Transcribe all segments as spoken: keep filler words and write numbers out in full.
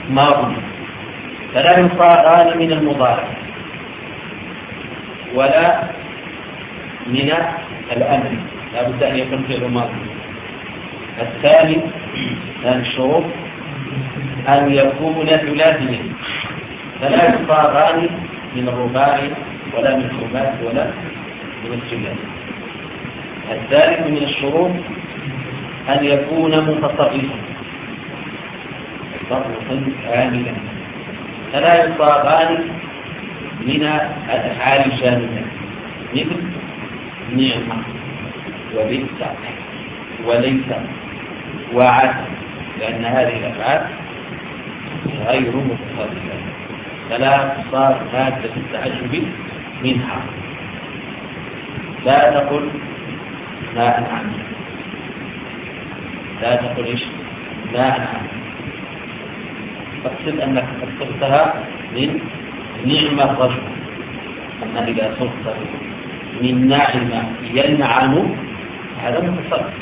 ماضي، فلا يصاغان من المضارع ولا من الأمر، لا بد أن يكون فعل ماضي. الثاني من الشروط أن يكون ثلاثيا، فلا يصاغان من الرباعي ولا من الخماسي ولا من الثلاثي. الثالث من الشروط أن يكون متصرفا تصرفا عاملا، فلا يصاغان من الأفعال الجامدة مثل نعمة وبئس وليس وعسى، لأن هذه الأفعال غير متصرفة، فلا تصار مادة التعجب منها. لا تقل ما أنعم، لا تقل إيش ما أنعم، تقصد أنك اقتصدتها من نعم الرجل. أما إذا صرت من نعم ينعم هذا متصرف،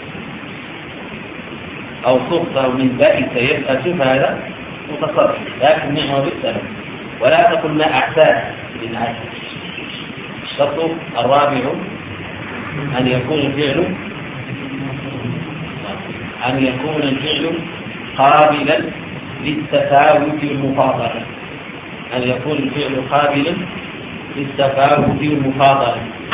أو صرت من بائس يبأس فهذا متصرف، لكن نعم بالسلام. ولا تقل ما أعتاد من عسى. الشرط الرابع أن يكون الفعل أن يكون الفعل قابلا للتفاوت والمفاضلة، أن يكون الفعل قابلا للتفاوت والمفاضلة،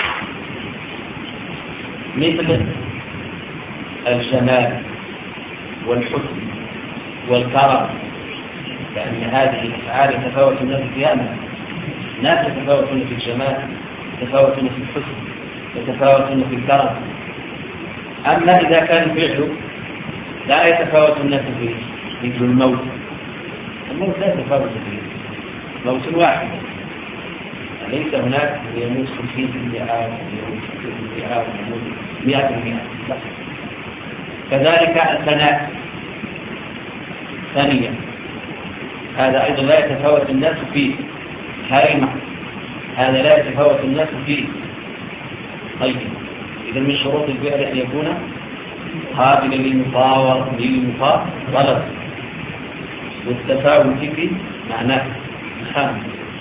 مثل الجمال والحسن والكرم، لأن هذه الأفعال يتفاوت الناس فيها. الناس يتفاوتون في الجمال، يتفاوتون في الحسن، يتفاوتون في الكرم. أما إذا كان الفعل لا يتفاوت الناس فيه، مثل الموت، الموت لا يتفاوت فيه، موت واحد، ليس هناك يموت خمسين بالمئة ويموت ستين بالمئة ويموت مئة بالمئة. كذلك الثناء ثانيا، هذا أيضا لا يتفاوت الناس فيه. هرمة هذا لا يتفاوت الناس فيه. طيب، إذا من شروط الفعل أن يكون قابلا للمفاوضة للمفاضلة والتفاوت في معناه خامس،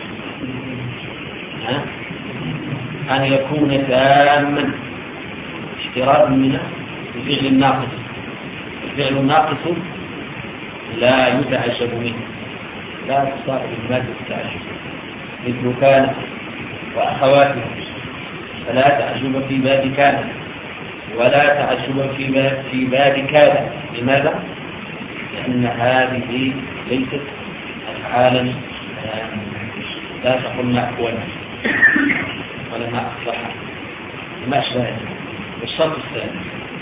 أن يكون تاما، اشتراط من الفعل الناقص. الفعل الناقص لا يتعجب منه، لا تصار بالمادة التعجب، مثل كان وأخواتها، فلا تعجب في باب كان ولا تعجب في باب في باب كان. لماذا؟ لأن هذه ليست أفعالا لا تقل ما أكونا ولا ما أصلح ما أشبه. الشرط الثاني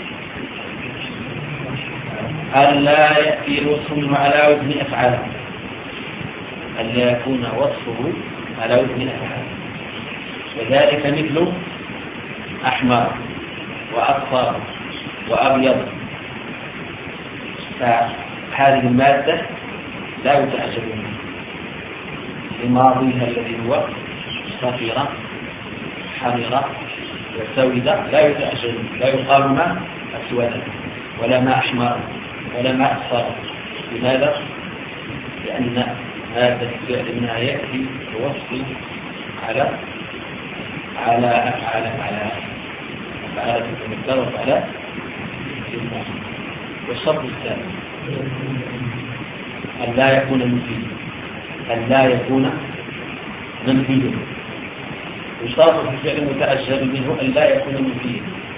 ألا يأتي الوصف على وزن أفعال، ألا يكون وصفه على وزن أفعال، وذلك مثل أحمر وأصفر وأبيض، فهذه المادة لا يتعجب منها لماضيها الذي هو صفيرة حمرة وسودة، لا يتعجب، لا يقال ما أسودا ولا ما أحمر ولا ما أصفر. لماذا؟ لأن هذا الفعل منها يأتي بوصف على على أفعال على أفعال تتمثل على المعنى. والشرط الثاني أن لا يكون منفيا، أن لا يكون منفيا. يشترط في الفعل المتعجب منه أن لا يكون منفيا،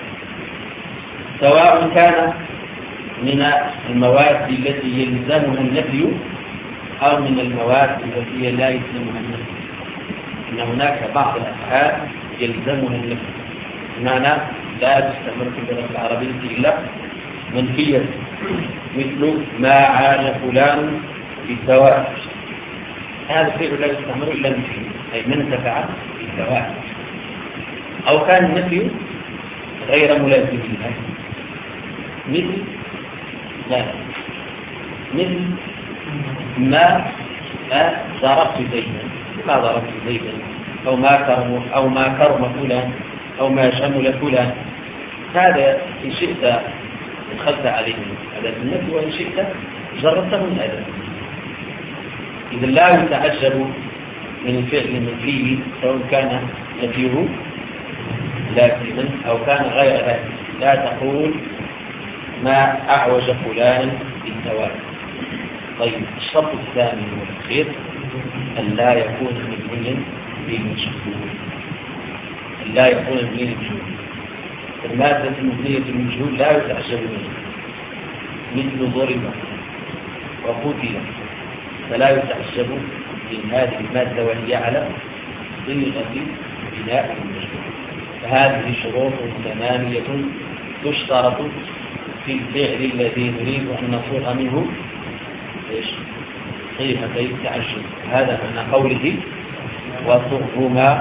سواء كان من المواد التي يلزمها النفي أو من المواد التي لا يلزمها النفي. إن هناك بعض الأفعال يلزمها النفي، بمعنى لا تستمر في اللغة العربية إلا منفية، مثل ما عاش فلان بالسواء، هذا الفعل لا يستمر إلا منفيا، أي من انتفع بالسواء. أو كان النفي غير ملازم له، مثل لا مثل ما ضربت زيدا، ما ضربت زيدا، أو ما كرم أو ما كرم فلان، أو ما شمل فلان. هذا إن شئت دخلت عليه أداة النفي، وإن شئت جربته من أداة. إذا لا يتعجب من الفعل المنفي سواء كان نفيه لازما أو كان غير لازم. لا تقول ما أعوج فلانا بالزواج. طيب الشرط الثاني والأخير أن لا يكون مبنيا بالمجهول. أن لا يكون مبنيا بالمجهول. المادة المبنية بالمجهول لا يتعجب منها، مثل ضرب وقتل، فلا يتعجب من هذه المادة وهي على صيغة بناء المجهول. فهذه شروط ثمانية تشترط في الفعل الذي نريد أن نصوغ منه ايش؟ صيغتي التعجب. هذا معنى قوله وصغهما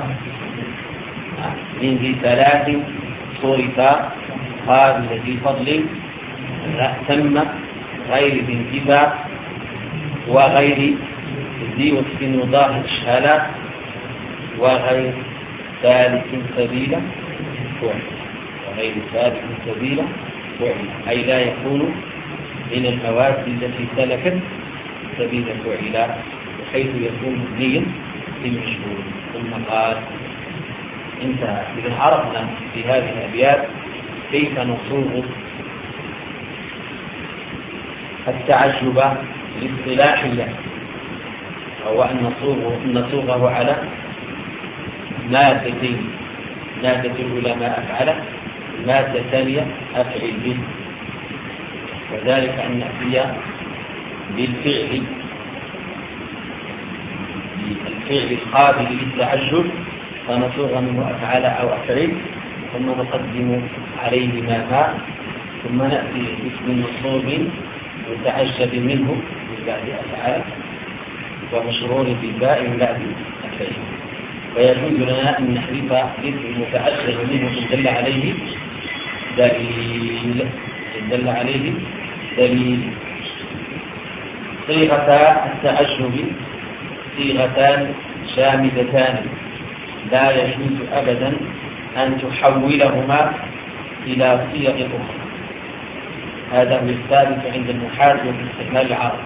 من ذي ثلاث صرفا قابل ذي فضل ثم غير ذي انتفاع وغير ذي وصف وضاح إشهالا وغير ثالث سبيلا فعل وغير ثالث سبيلا فعل، أي لا يكون من المواد التي سلكت سبيل فعل بحيث يكون مبنيا بالمجهول. ثم قال انتهى. إذا عرفنا في هذه الأبيات كيف نصوغ التعجب الاصطلاحية، هو أن نصوغه على مادتين. مادة الأولى ما أفعله، المادة الثانية أفعل به، وذلك أن نأتي بالفعل الفعل القابل للتعجب فنصوغ منه أفعل أو أفعل، ثم نقدم عليه ما ما ثم نأتي باسم مصوغ متعجب منه من بعد أفعال ومشرور بالباء من بعد أفعل. ويجوز لنا أن نحذف اسم المتعجب منه إن دل عليه دليل إن دل عليه دليل. صيغتا التعجب صيغتان جامدتان لا يجوز أبدا أن تحولهما إلى صيغ أخرى. هذا هو الثابت عند النحاة والاستعمال العربي.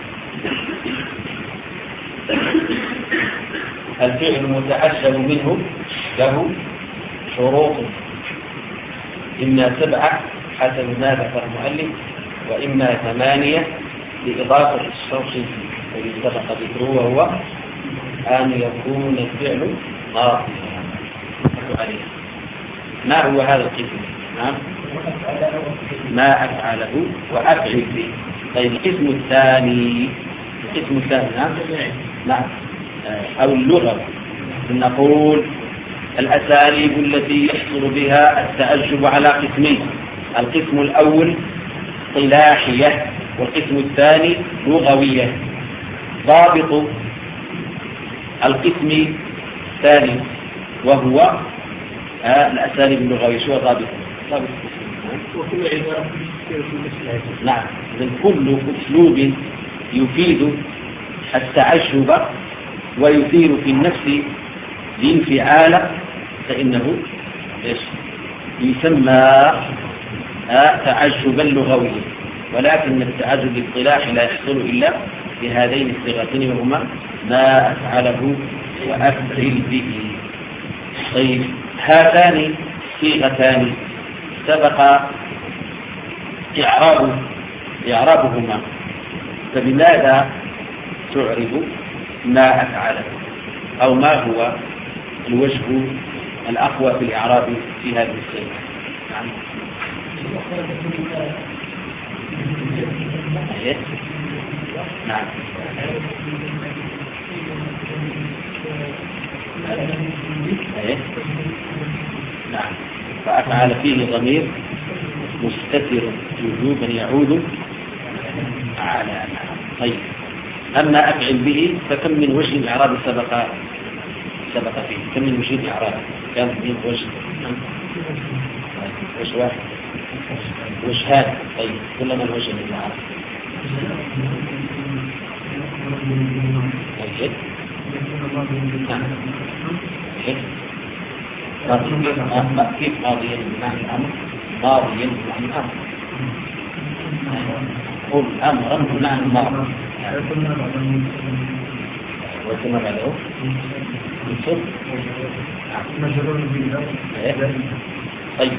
الفعل المتعجب منه له شروط، إما سبعة حسب ما ذكر المؤلف، وإما ثمانية لإضافة الشرط الذي سبق ذكره، وهو أن يكون الفعل ماضيا. ما هو هذا القسم؟ نعم، ما أفعله وأفعل به. طيب القسم الثاني القسم الثاني نعم نعم أو اللغة، نقول الأساليب التي يحصل بها التعجب على قسمين. القسم الأول اصطلاحية والقسم الثاني لغوية. ضابط القسم الثاني وهو الأساليب اللغوية، شو ضابط؟ ضابط وكل عبارة نعم، كل أسلوب يفيد التعجب ويثير في النفس الانفعال فإنه يسمى تعجبا لغويا. ولكن التعجب الاصطلاحي لا يحصل إلا بهذين الصيغتين، وهما ما أفعله وأفعل به. طيب هاتان صيغتان سبق إعراب إعرابهما، فبماذا تعرب ما أفعله، أو ما هو الوجه الأقوى في الإعراب في هذه الصيغة؟ نعم نعم نعم فأفعل فيه ضمير مستتر وجوبا يعود على نعم. طيب أما أفعل به فكم من وجه الإعراب سبق سبق فيه؟ كم من وجه الإعراب؟ كان من وجه وجه واحد وجهان. طيب كل من وجه الإعراب؟ طيب نعم كيف ماضيا بمعنى الأمر؟ ماضيا بمعنى الأمر. قل أمرا بمعنى الماضي. وثم بعده منصوب. مجرور بالله. طيب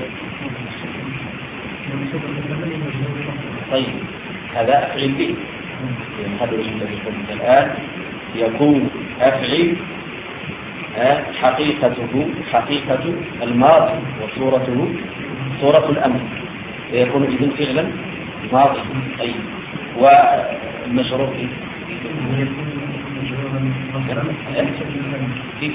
طيب هذا أفعل به. هذا الوجه الذي قلت الآن يكون أفعل حقيقته حقيقة الماضي وصورته صورة الأمر، يكون إذن فعلا ماضي. طيب والمجرور كيف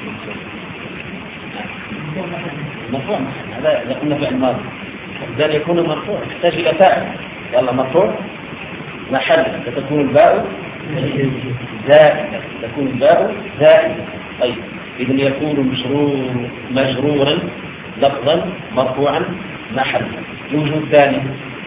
مرفوع؟ هذا قلنا فعل ماضي، إذن يكون مرفوع يحتاج إلى فاعل. يلا مرفوع محل فتكون الباء زائدة، تكون الباء زائدة. طيب إذن يكون مجرور مجرورا لفظا مرفوعا محلا. الوجه الثاني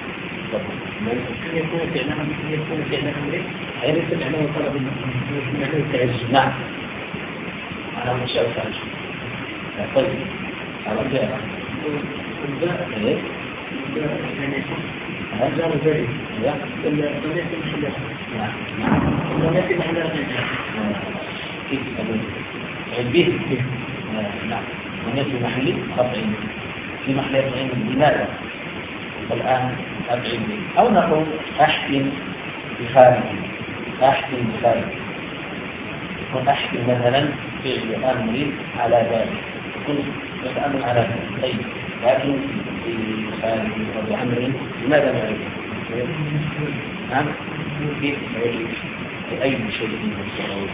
يكون فعلا يكون فعلا أمره أي ليس معناه طلب معناه التعجب. نعم أنا مش شايف تعجب. طيب على كده الباء إيه يعني هذا زائد لا الضمير في محل نعم نعم الضمير في محل كيف أقول به نعم هنا في محل رفع في محل رفع لماذا؟ والآن أفعل به أو نقول أحكم بخارج أحكم بخارج وأحكم مثلا فعل أمر على ذلك يكون الأمر على ذلك. طيب لكن في خارج أمر لماذا نعرف؟ نعم كيف نعرف بأي شيء من الصلاة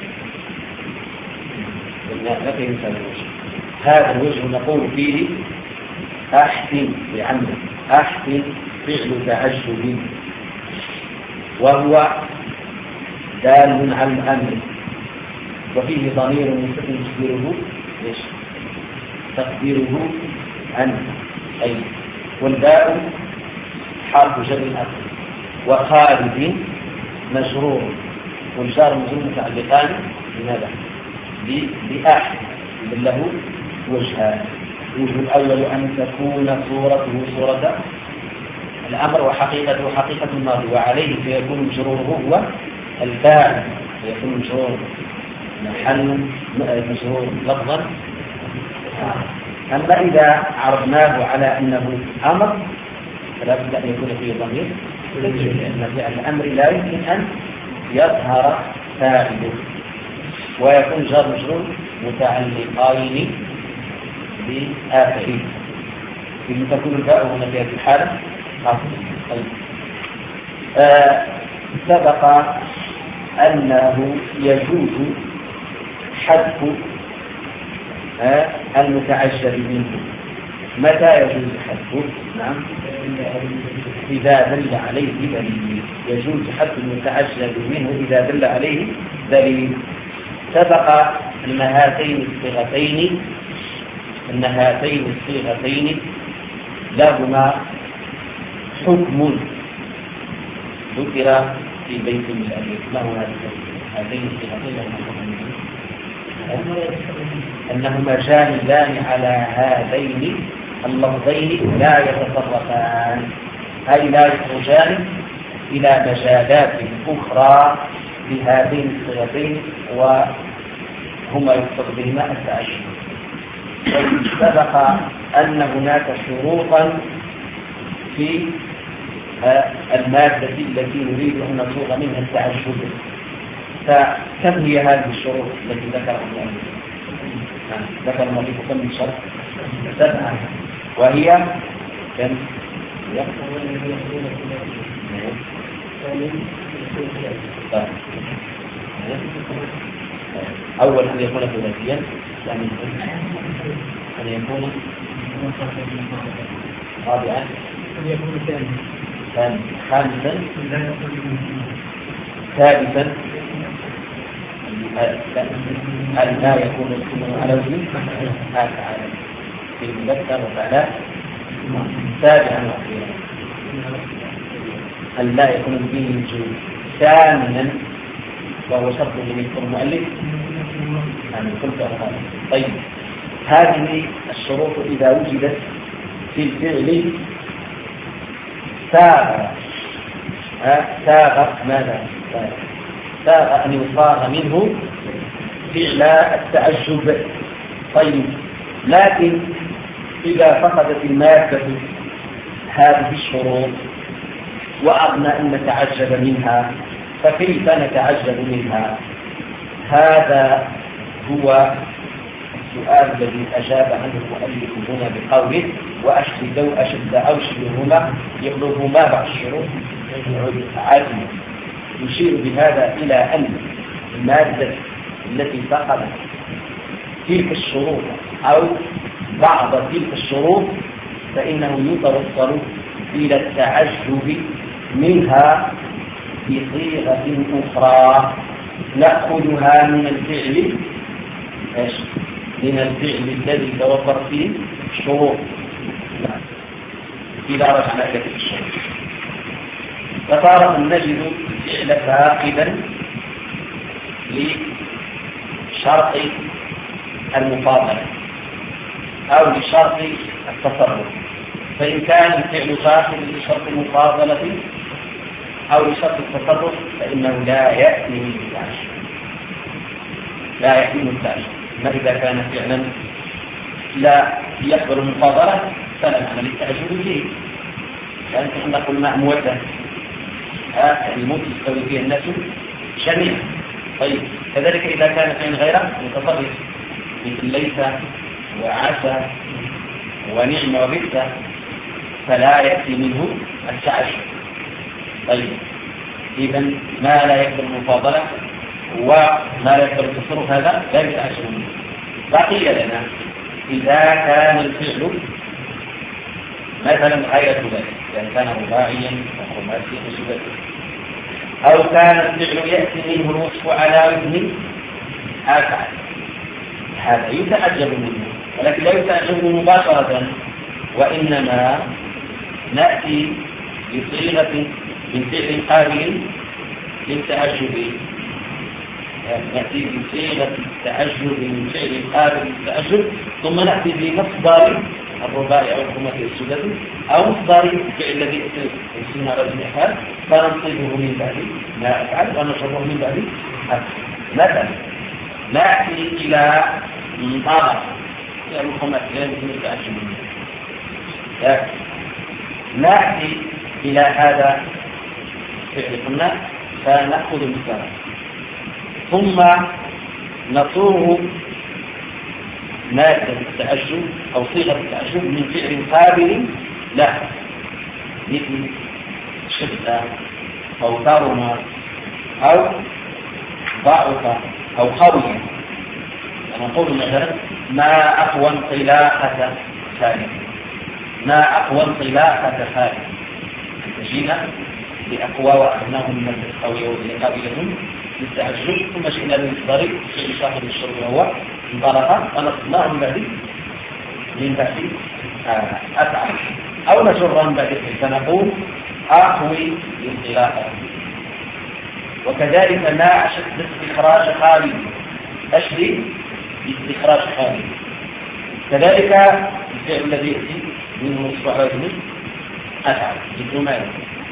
لا في مثال الوجه. هذا الوجه نقول فيه أحسن بعمل أحسن فعل تعجب وهو دال على الأمر وفيه ضمير مستتر تقديره ايش؟ تقديره أنت أي والباء حرف جر الأصل وخالد مجرور والجار مجرور متعلقان بماذا؟ بأحد له وجهان. الوجه الأول أن تكون صورته صورة الأمر وحقيقته حقيقة الماضي وعليه فيكون مجروره هو الفاعل فيكون مجرور محل مجرور لفظا. أما إذا عرضناه على أنه أمر فلا بد أن يكون فيه ضمير لأن فعل الأمر لا يمكن أن يظهر فاعله ويكون جار مجرور متعلقين بآخره. إذن تكون الباء هنا في هذه الحالة طيب. آه سبق أنه يجوز حذف آه المتعجب منه. متى يجوز حذفه؟ نعم إذا دل عليه دليل. يجوز حذف المتعجب منه إذا دل عليه دليل. سبق أن هاتين الصيغتين أن هاتين الصيغتين لهما حكم ذكر في بيت من الألف. ما هو هاتين الصيغتين لهما حكم أنهما جاملان على هذين اللفظين لا يتصرفان أي لا يخرجان إلى مجالات أخرى بهذين الصيغتين وهما يقصد بهما التعجب. سبق أن هناك شروطا في المادة التي نريد أن نصوغ منها التعجب. فكم هي هذه الشروط التي ذكرها المؤلف؟ ذكر المؤلف كم من شرط؟ سبعة. وهي كم؟ أول أن يكون ثلاثيا ثانيا أن يكون رابعا أن يكون ثانيا خامسا ثالثا أن لا يكون الاسم على وزن أفعال في المذكر وفعلاء. سابعا وأخيرا أن لا يكون به وجود. ثامنا وهو شرط من يذكر المؤلف يعني كنت أخذ. طيب هذه الشروط إذا وجدت في الفعل ساغ ساغ ماذا؟ ساغ أن يصاغ منه فعل التعجب. طيب، لكن إذا فقدت المادة هذه الشروط وأردنا أن نتعجب منها، فكيف نتعجب منها؟ هذا هو السؤال الذي أجاب عنه المؤلف هنا بقوله وأشد أشد أو شبههما يبلغ ما بعد الشروط عزم. يشير بهذا إلى أن المادة التي فقدت تلك الشروط أو بعض تلك الشروط فإنه يتوصل إلى التعجب منها بصيغة أخرى نأخذها من الفعل من الفعل الذي توفر فيه الشروط إذا رجعنا إلى الشروط. فتارة نجد الفعل فاقدا لشرط المفاضلة أو لشرط التصرف، فإن كان الفعل فاقدا لشرط المفاضلة أو لشرط التصرف فإنه لا يأتي من التعجب، لا يأتي من التعجب. ما إذا كان فعلا لا يقبل المفاضلة فلا معنى للتعجب فيه، لأن احنا نقول ماء مودة الموت يستوي فيه الناس جميعا. طيب، كذلك إذا كان فعل غيره متصرف مثل ليس وعسى ونعم وبئس فلا يأتي منه التعجب. طيب، إذا ما لا يقبل المفاضلة وما لا يقبل التصرف هذا لا يتعجب منه. بقي لنا إذا كان الفعل مثلا غير ذلك، إذا كان رباعيا أو خماسيا وسداسيا، أو كان الفعل يأتي منه الوصف على وزن أفعل، هذا يتعجب منه، ولكن لا يتعجب مباشرة، وإنما نأتي بصيغة من فعل قابل للتعجب، نأتي بصيغة التعجب من فعل قابل للتعجب، ثم نأتي بمصدر الرباعي أو الخماسي السداسي أو مصدر الفعل الذي يسمى على الحال فننصبه من بعد ما أفعل ونشره من بعد أفعل. مثلا نأتي إلى مطارق يعني الخماسي لا يمكن التعجب منه، نأتي إلى هذا الفعل قلنا فنأخذ المثال ثم نصوغ مادة التعجب أو صيغة التعجب من فعل قابل له مثل شدة أو ضرم أو ضعف أو قوي. نقول مثلا ما أقوى انطلاقة خالد، ما أقوى انطلاقة خالد، جينا بأقوى وأخذناهم من القوية والقابلة للتعجب، ثم جئنا بالمصدر في صاحب الشرط وهو انطلق ونصبناه من بعد من بعد أفعل أو نجر من بعد فنقول أقوي الانطلاقة. وكذلك ما أشد استخراج خالد، أشد استخراج خالد، كذلك الفعل الذي يأتي منه الصحة والجنس أفعل مثل ماذا؟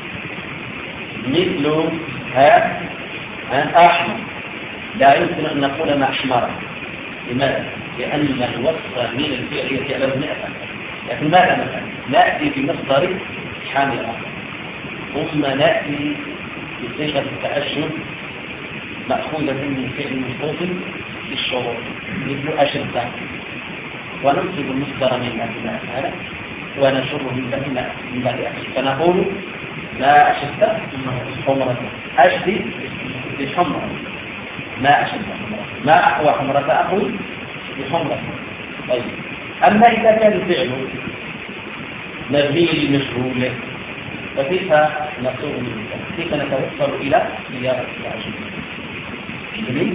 مثل ها أحمر، لا يمكن أن نقول ما أحمر. لماذا؟ لأن الوصف من الفعل يأتي على وزن أفعل، لكن ماذا مثلا؟ نأتي بمصدر حامرة ثم نأتي بصيغة التعجب مأخوذة من فعل مخصوص للشروط مثل أشد، وننصب المصدر من أفعل ونشره من بعد أشد، فنقول ما أشد حمرة، أشد بحمرة، ما أشد حمرة، ما أقوى حمرة أقوى بحمرة. طيب، أما إذا كان الفعل مبني للمجهول فكيف نصوغ المثال؟ كيف نتوصل إلى صياغة التعجب؟ جميل،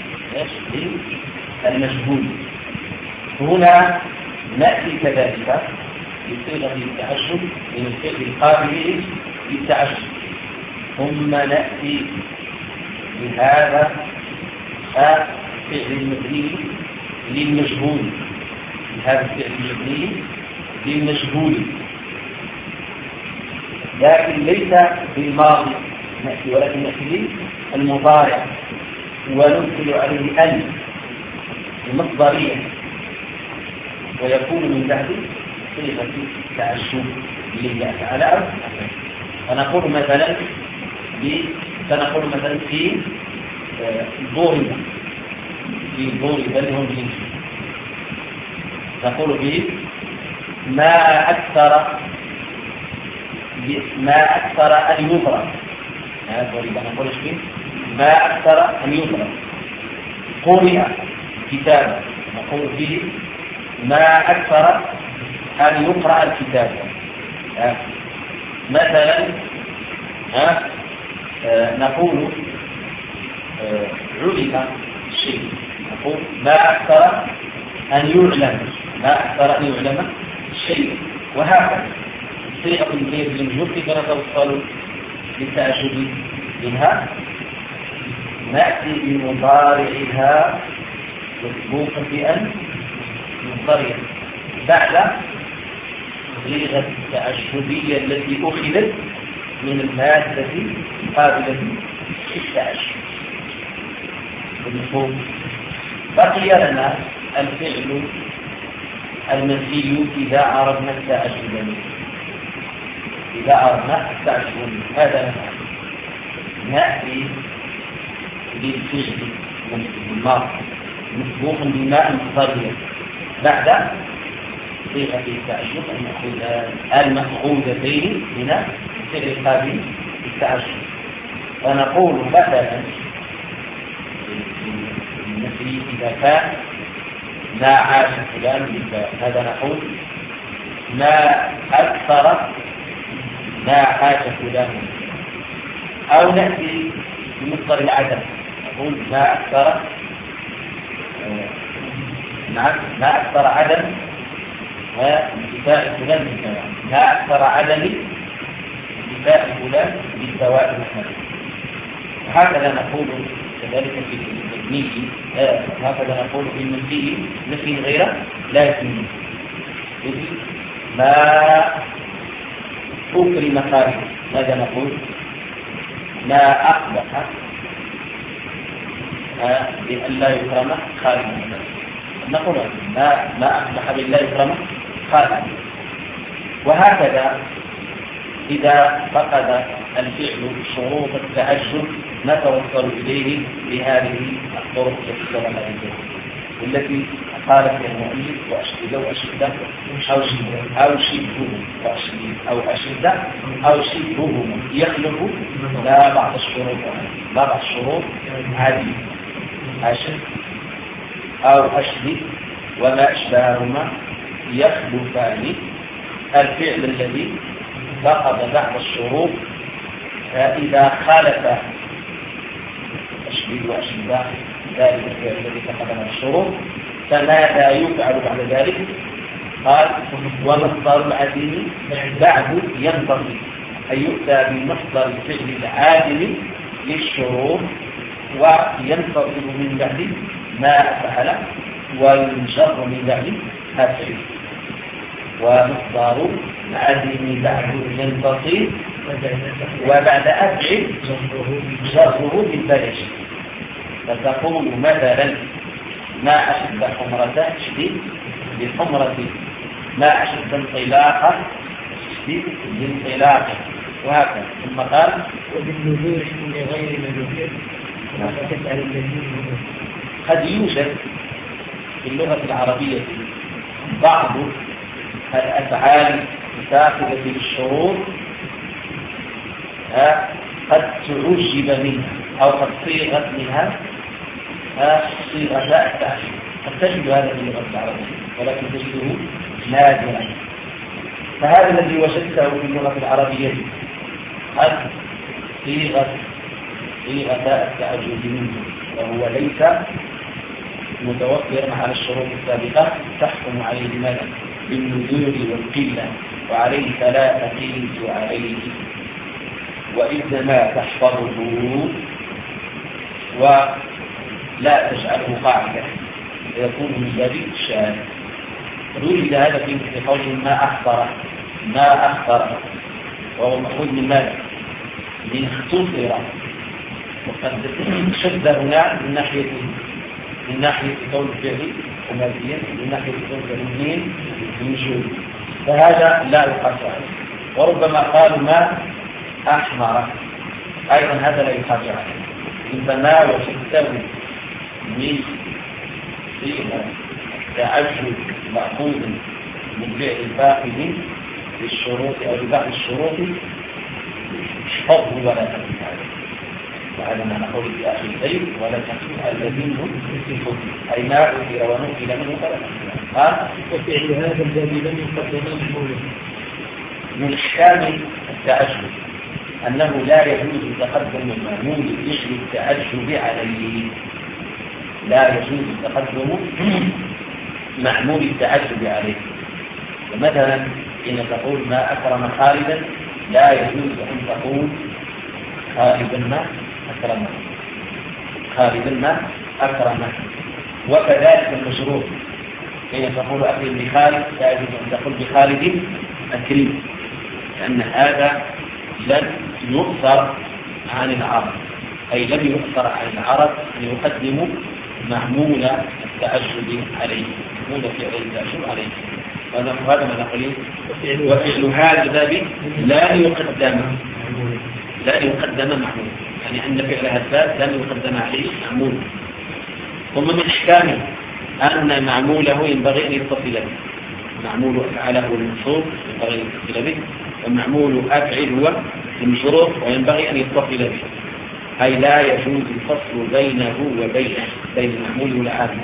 المجهول هنا نأتي كذلك بصيغة التعجب من الفعل القابل للتعجب، ثم نأتي بهذا فعل المبني للمجهول، بهذا الفعل المبني للمجهول، لكن ليس بالماضي نأتي، ولكن نأتي بالمضارع وندخل عليه أن المصدرية ويكون من بعد صيغة تعجب لله تعالى أو فنقول مثلا سنقول مثلا في ضرب في ضرب لهم بالإنجيل نقول به ما أكثر ما أكثر أن يضرب هذا ضرب نقول به ما أكثر أن يضرب قرئ كتابا نقول به ما أكثر أن يقرأ الكتاب مثلا ها نقول علم الشيء نقول ما أكثر أن يعلم ما أكثر أن يعلم الشيء وهكذا صيغة الجيد للمجهول كيف نتوصل للتأجب منها نأتي بمضارعها مسبوقة أن مضارعة بعد صيغة التأجبية التي أخذت من المادة قابلة للتأجب بالمفهوم بقي لنا الفعل المنفي إذا أردنا التأجب منه إذا أردنا التأجب منه هذا نأتي بالفعل الماضي مسبوق بماء مضارع بعد صيغة التأجب المأخوذتين من الفعل القابل للتأجب ونقول مثلا النفي إذا كان ما عاش فلان بالباء هذا نقول ما أكثر ما عاش فلان أو نأتي بمصدر العدم نقول ما أكثر نعم ما أكثر عدم وانتفاء فلان بالدواء ما أكثر عدم انتفاء فلان بالدواء المحمد وهكذا نقول كذلك في التكنيك هكذا نقول في المنفي نفي غيره لا يكون ما أكرم خالد ماذا نقول ما أقبح بأن لا يكرم خالد نقول ما ما أقبح بأن لا يكرم خالد وهكذا إذا فقد الفعل شروط التأجب نتوصل إليه بهذه الطرق التي سبق والتي قالت المؤلف وأشهد وأشهد أو شبه أو شبه أو أشهد أو شبه يخلق لا بعض الشروط لا بعض الشروط عادي أشهد أو أشهد وما أشبههما يخلفان الفعل الذي فقد بعض الشروط فإذا خالف أشهد وأشهد ذلك الفعل الذي فقد بعض الشروط فماذا يفعل بعد ذلك؟ قال ومصدر العدم بعد ينتظر أي يؤتى بمصدر الفعل العادم للشروط وينتظر من بعد ما فعل وينجر من بعد ما فعل ومصدر العدم بعد ينتظر وبعد أفعل جره بالبلش فتقول مثلا ما أشد حمرة شديد بالحمرة ما أشد انطلاقا شديد بالانطلاق وهكذا ثم قال وبالنزول لغير مجهول تسأل الذين قد يوجد في اللغة العربية بعض الأفعال الداخلة بالشروط قد تعجب منها أو قد صيغت منها صيغة التعجب قد تجد هذا في اللغة العربية ولكن تجده نادرا فهذا الذي وجدته في اللغة العربية قد صيغة صيغة التعجب منه وهو ليس متوفرا على الشروط السابقة تحكم عليه ماذا بالنزول والقلة وعليه فلا تقيس عليه وإذا ما تحفظه ولا تجعله قاعدة يكون من باب الشاذ ولد هذا في قول ما أخطر ما أخطر وهو مأخوذ من ماذا؟ من اختصر وقد شد هنا من ناحية من ناحية كون الفعل ثلاثيا، من ناحية كون الفعل اثنين من شروط، فهذا لا يقاس عليه. وربما قالوا ما أحمر، أيضا هذا لا يقاس عليه. فما وتستوي من فيها تعجب مأخوذ من فعل فاقد للشروط أو لبعض الشروط فضل ولا تكون عليه. وهذا ما نقول في آخر البيت ولا تكون الذين هم في فضل، أي ما أثر ونقل منه فلا تكون. ها؟ وفعل هذا الذي لم يقدم محمولا. من أحكام التعجب أنه لا يجوز تقدم المأمول بفعل التعجب عليه، لا يجوز تقدم معمول التعجب عليه. ومثلا إن تقول ما أكرم خالدا، لا يجوز أن تقول خالدا ما أكرمه، خالدا ما أكرمه. وكذلك المشروط إن تقول أكرم بخالد، لا يجوز أن تقول بخالد أكرم، لأن هذا لن يؤثر عن العرب، أي لم يؤثر عن العرب أن يقدموا معمول التعجب عليه، معمول فعل التعجب عليه. هذا ما نقول وفعل هذا الباب لا يقدم لا يقدم معمول، يعني أن فعل هذا الباب لم يقدم عليه معمول. ثم من أحكامه أن معموله ينبغي أن يتصل به، معمول أفعله المنصوب ينبغي أن يتصل به، ومعمول أفعل هو المشروط وينبغي أن يتصل به، أي لا يجوز الفصل بينه وبينه بين المعمول والعامل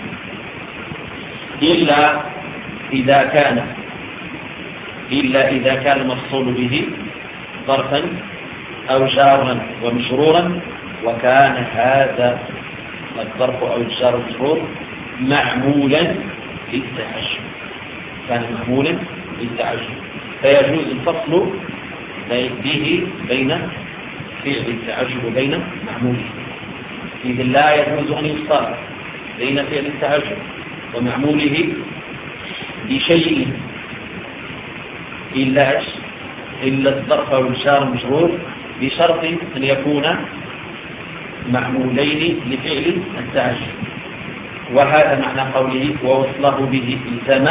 إلا إذا كان إلا إذا كان المفصول به ظرفا أو جارا ومجرورا، وكان هذا الظرف أو الجار والمجرور معمولا للتعجب، كان معمولا للتعجب، فيجوز الفصل به بين فعل التعجب وبين معموله. إذ لا يجوز أن يفصل بين فعل التعجب ومعموله بشيء إلا إلا الظرف أو الجار المجرور، بشرط أن يكون معمولين لفعل التعجب. وهذا معنى قوله ووصله به إلزام،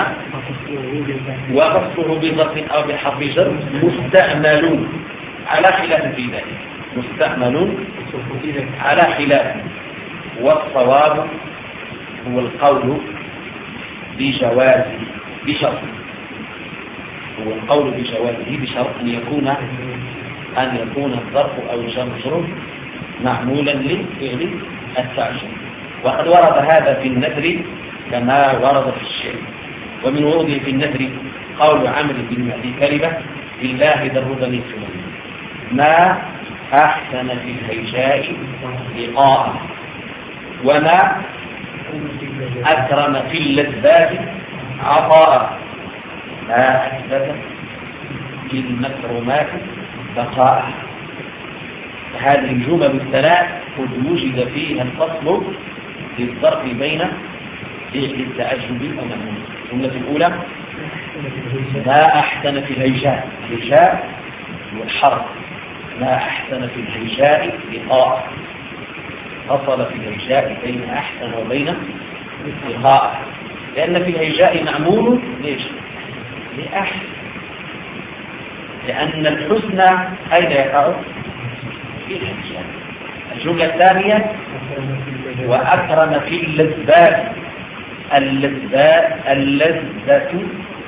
ووصله بظرف أو بحرف جر مستعمل على خلاف في ذلك، مستعمل على خلاف. والصواب هو القول بجواز بشرط هو القول بجوازه بشرط أن يكون أن يكون الظرف أو الجر معمولا لفعل التعجب. وقد ورد هذا في النذر كما ورد في الشعر. ومن وروده في النذر قول عمرو بن أبي كلمة لله ذر بني سليمان ما أحسن في الهيجاء لقاء، وما أكرم في اللذات عطاء، ما أثبت في المكرمات بقاء. هذه الجمل الثلاث قد وجد فيها الفصل في الظرف بين فعل التعجب ومعموله. الجملة الأولى ما أحسن في الهيجاء، الهيجاء والحرف، ما أحسن في الهيجاء لقاء، فصل في الهيجاء بين أحسن وبين لقاء، لأن في الهيجاء معمول ليش؟ لأحسن، لأن الحسنى أين يقع؟ في الهيجاء. الجملة الثانية وأكرم في اللذات، اللذات اللذة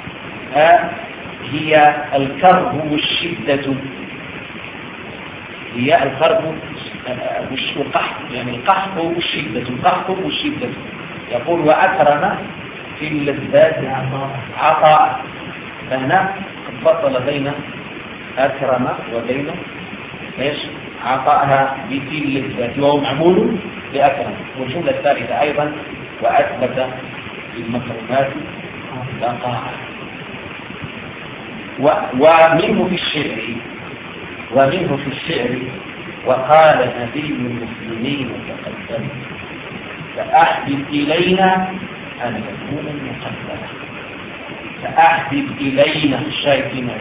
هي الكرب والشدة، هي الكرب والقحط، يعني القحط والشدة، القحط والشدة. يقول وأكرم في اللذات عطاء، فهنا قد فصل بين أكرم وبين ايش؟ عطاءها بفي اللذات، وهو معمول لأكرم. والجملة الثالثة أيضا وأثبت المكرمات بقاء. ومنه في الشعر ومنه في الشعر وقال نبي المسلمين تقدم فأحبب إلينا أن يكون المقدم، فأحبب إلينا الشايفين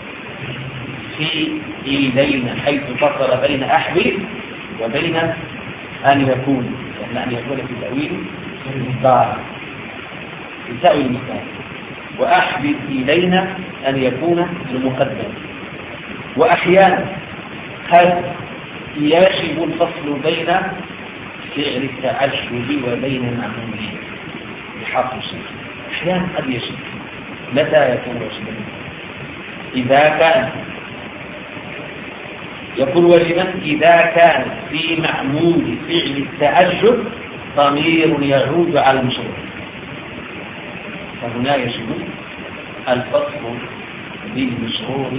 في إلينا، حيث فصل بين أحبب وبين أن يكون، لأن أن يكون في التأويل دار يساوي المثال. وأحبب إلينا أن يكون المقدم. وأحيانا قد يجب الفصل بين فعل التعجب وبين المعمول بحرف الشيء. أحيانا قد يجب. متى يكون واجبا؟ إذا كان يكون واجبا إذا كان في معمول فعل التعجب ضمير يعود على المشروع، فهنا يجب الفصل بالمشروع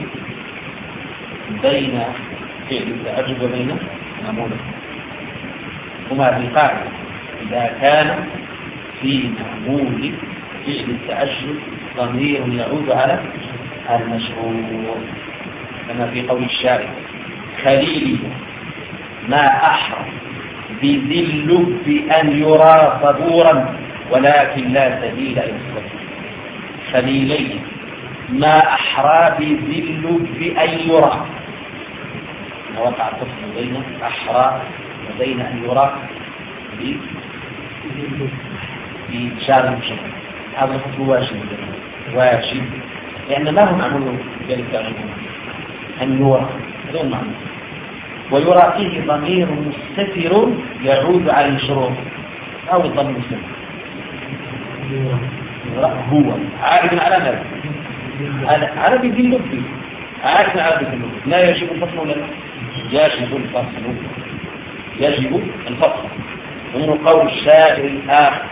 بين فعل التعجب وبين معموله. هما بالقاعدة إذا كان في معمول فعل التعجب ضمير يعود على المشروع، كما في قول الشاعر: خليلي ما أحرى بذي اللب أن يرى صبورا ولكن لا سبيل إلى الصبر. خليلي ما أحرى بذي اللب أن يرى، وقع الفصل بين أحرى وبين أن يرى بشار المشروع. هذا الفصل واجب واجب لأن ما هو معمول ذلك أن يرى بدون معنى، ويرى فيه ضمير مستتر يعود على المشروع أو الضمير المستتر هو عارف على ماذا؟ على بذي اللب، عارف على بذي اللب. لا يجب الفصل ولا لا؟ يجب الفصل، يجب الفصل. ومن قول الشاعر الآخر: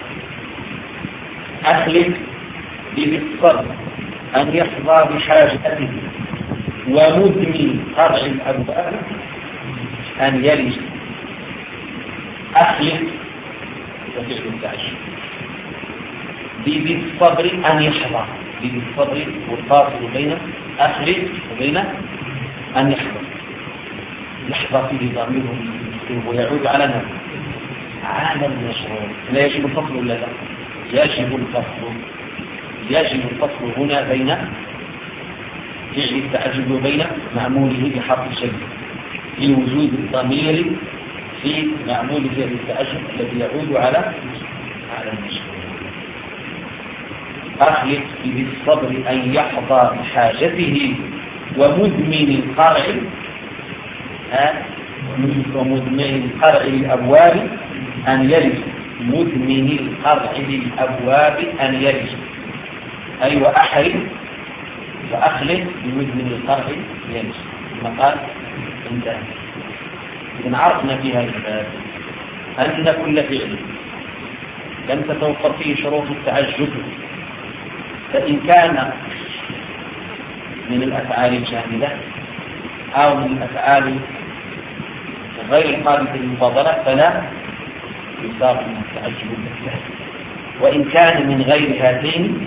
أخلق بالصبر أن يحظى بحاجته ومدمن قرع الأبواب أن يلج. أخلق وفعل التعجب بذي الصبر أن يحظى، بذي الصبر والفاصل بين أخلق وبين أن يحظى. يحظى فيه ضميره ويعود على نفسه على المشروع. لا يجب الفصل ولا لا؟ يجب الفصل. يجب الفصل هنا بين فعل التعجب وبين معموله بحرف الشبه لوجود الضمير في معمول فعل التعجب الذي يعود على على المشروع. أخلق بالصبر أن يحظى بحاجته ومدمن القرع ومدمن القرع الأبواب أن يلج. مدمن القرع للأبواب أن يلج أي أيوة وأحرم وأخلق بمدمن القرع يلج. ثم قال: انتهى. إذن عرفنا في هذا الباب أن كل فعل لم تتوفر فيه شروط التعجب، فإن كان من الأفعال الجامدة أو من الأفعال غير قابلة للمفاضلة فلا يصاب من التعجب بالسهل. وإن كان من غير هاتين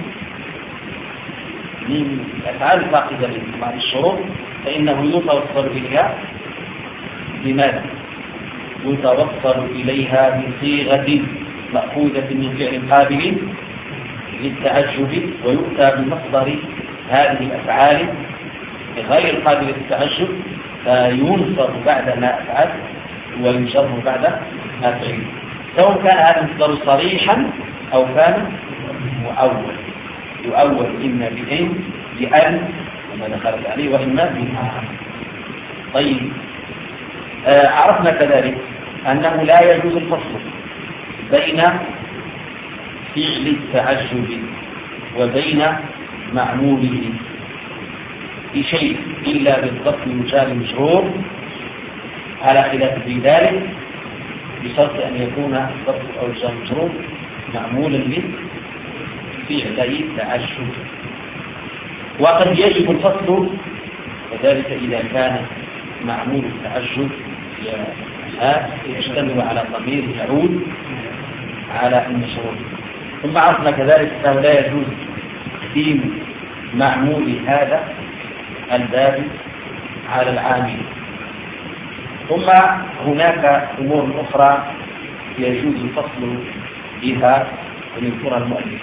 من الأفعال الفاقدة لبعض الشروط فإنه يتوصل إليها بماذا؟ يتوصل إليها بصيغة مأخوذة من فعل قابل للتعجب، ويؤتى بمصدر هذه الأفعال غير قابلة للتعجب فينصب بعد ما أفعل ويجر بعد ما فعل، سواء كان هذا المصدر صريحا أو كان مؤول. يؤول إما بإن بأن وما دخلت عليه وإما بما. طيب آه عرفنا كذلك أنه لا يجوز الفصل بين فعل التعجب وبين معموله بشيء إلا بالضبط المجال المشهور، على خلاف في ذلك بشرط أن يكون الضبط أو المجال المشهور معمولا لفعل التعجب. وقد يجب الفصل وذلك إذا كان معمول التعجب يشتمل على ضمير يعود على المشروع. ثم عرفنا كذلك أنه لا يجوز تقديم معمول هذا الباب على العامل. ثم هناك أمور أخرى يجوز الفصل بها ويذكرها المؤلف،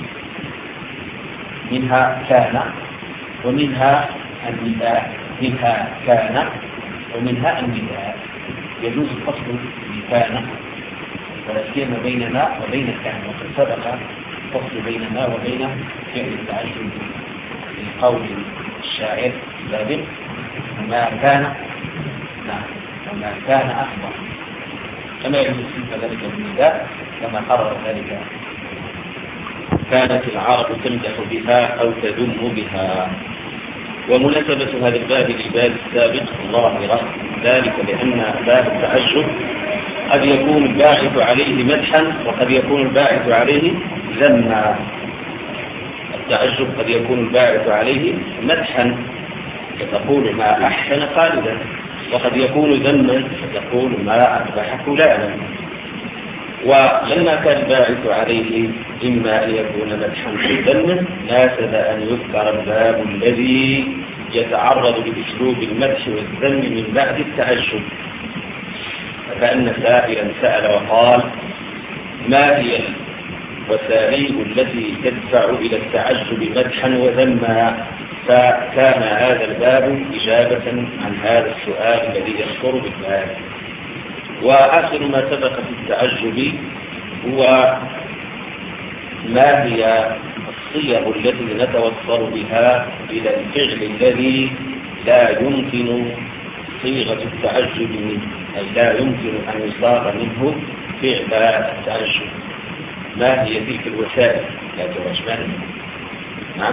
منها كان ومنها النداء، منها كان ومنها النداء. يجوز الفصل بكان ولا سيما بين ما وبين كان، وقد سبق الفصل بين ما وبين فعل التعجب في قول الشاعر السابق ما كان نعم وما كان أخبر، كما يجوز ذلك بالنداء كما قرر ذلك كانت العرب تمدح بها أو تذم بها. ومناسبة هذا الباب للباب السابق ظاهرة، ذلك لأن باب التعجب قد يكون الباعث عليه مدحا وقد يكون الباعث عليه ذما. التعجب قد يكون الباعث عليه مدحا فتقول ما أحسن خالدا، وقد يكون ذما فتقول ما أقبح فلانا. ولما كان الباعث عليه إما أن يكون مدحا في ذما ناسب أن يذكر الباب الذي يتعرض لأسلوب المدح والذم من بعد التعجب. فكأن سائلا سأل وقال ما هي الوسائل التي تدفع إلى التعجب مدحا وذما؟ فكان هذا الباب إجابة عن هذا السؤال الذي يخطر بالبال. وآخر ما سبق في التعجب هو ما هي الصيغ التي نتوصل بها إلى الفعل الذي لا يمكن صيغة التعجب منه، أي لا يمكن أن يصاغ منه فعل التعجب. ما هي تلك الوسائل يا جواشمان؟ نعم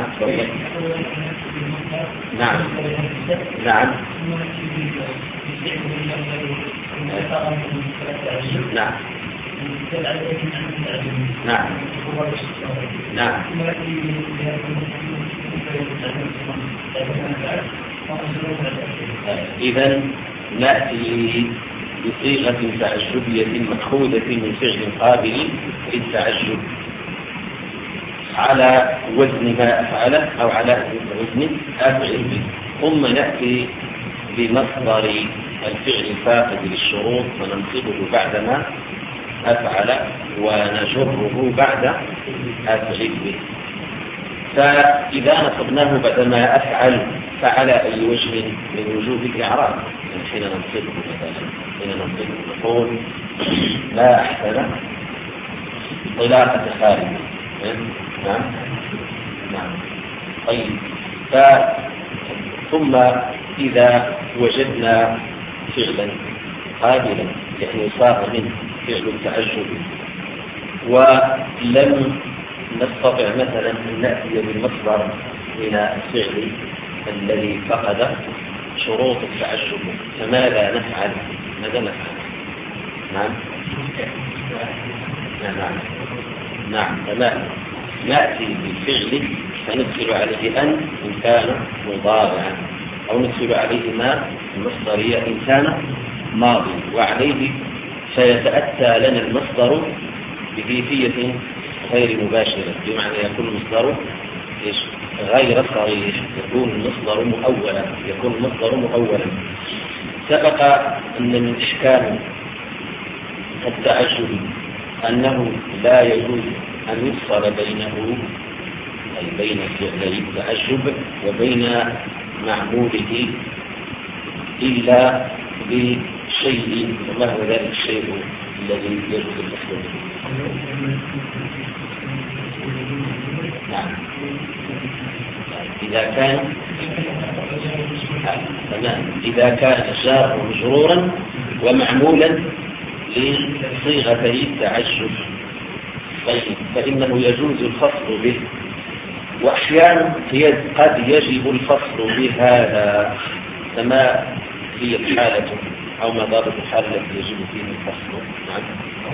نعم نعم نعم نعم نعم إذا نأتي بصيغة تعجبية مأخوذة من فعل قابل للتعجب على وزن ما أفعله أو على وزن أفعل به، ثم نأتي بمصدر الفعل الفاقد للشروط وننصبه بعدما أفعل ونجره بعد أفعل به. فإذا نصبناه بعدما أفعل فعلى أي وجه من وجوه الإعراب؟ يعني حين ننصبه مثلا حين ننصبه نقول لا أحسن طلاقة خالد. نعم نعم طيب. ف ثم إذا وجدنا فعلا قابلا يعني صار منه فعل التعجب ولم نستطع مثلا أن نأتي بالمصدر من الفعل الذي فقد شروط التعجب، فماذا نفعل؟ ماذا نفعل؟ نعم نعم نعم تمام. نأتي بالفعل فندخل عليه أن إن كان مضارعا، أو ندخل عليه ما المصدرية إن كان ماضي، وعليه سيتأتى لنا المصدر بكيفية غير مباشرة، بمعنى يكون المصدر غير صريح، يكون المصدر مؤولا يكون المصدر مؤولا. سبق أن من إشكال التعجب أنه لا يجوز أن يفصل بينه أي بين فعلي التعجب وبين معموله إلا بشيء، وما هو ذلك الشيء الذي يجوز الفصل به؟ نعم إذا كان تمام إذا كان جار مجرورا ومعمولا لصيغتي التعجب طيب فإنه يجوز الفصل به، وأحيانا قد يجب الفصل بهذا، فما هي الحالة أو ما ضابط الحالة التي يجب فيها الفصل؟ نعم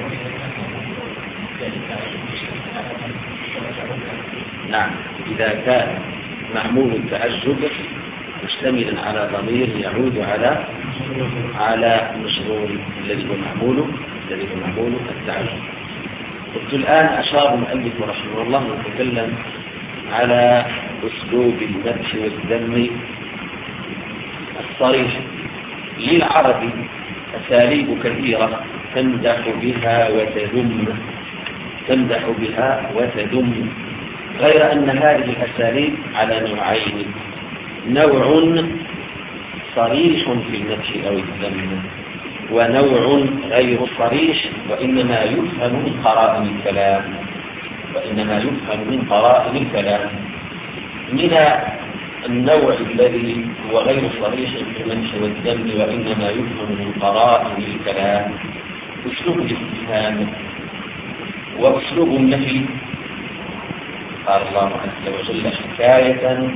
نعم إذا كان معمول التعجب مشتملا على ضمير يعود على على مشروع الذي هو معموله الذي هو معموله التعجب. قلت الآن أشار المؤلف رحمه الله وتكلم على أسلوب المدح والذم الصريح. للعرب أساليب كثيرة تمدح بها وتذم تمدح بها وتذم، غير أن هذه الأساليب على نوعين: نوع صريح في المدح أو الذم، ونوع غير صريح وإنما يفهم من قرائن الكلام وإنما يفهم من قرائن الكلام. من النوع الذي هو غير صريح في المنح والذم وإنما يفهم من قرائن الكلام أسلوب الاستفهام وأسلوب النفي. قال الله عز وجل حكاية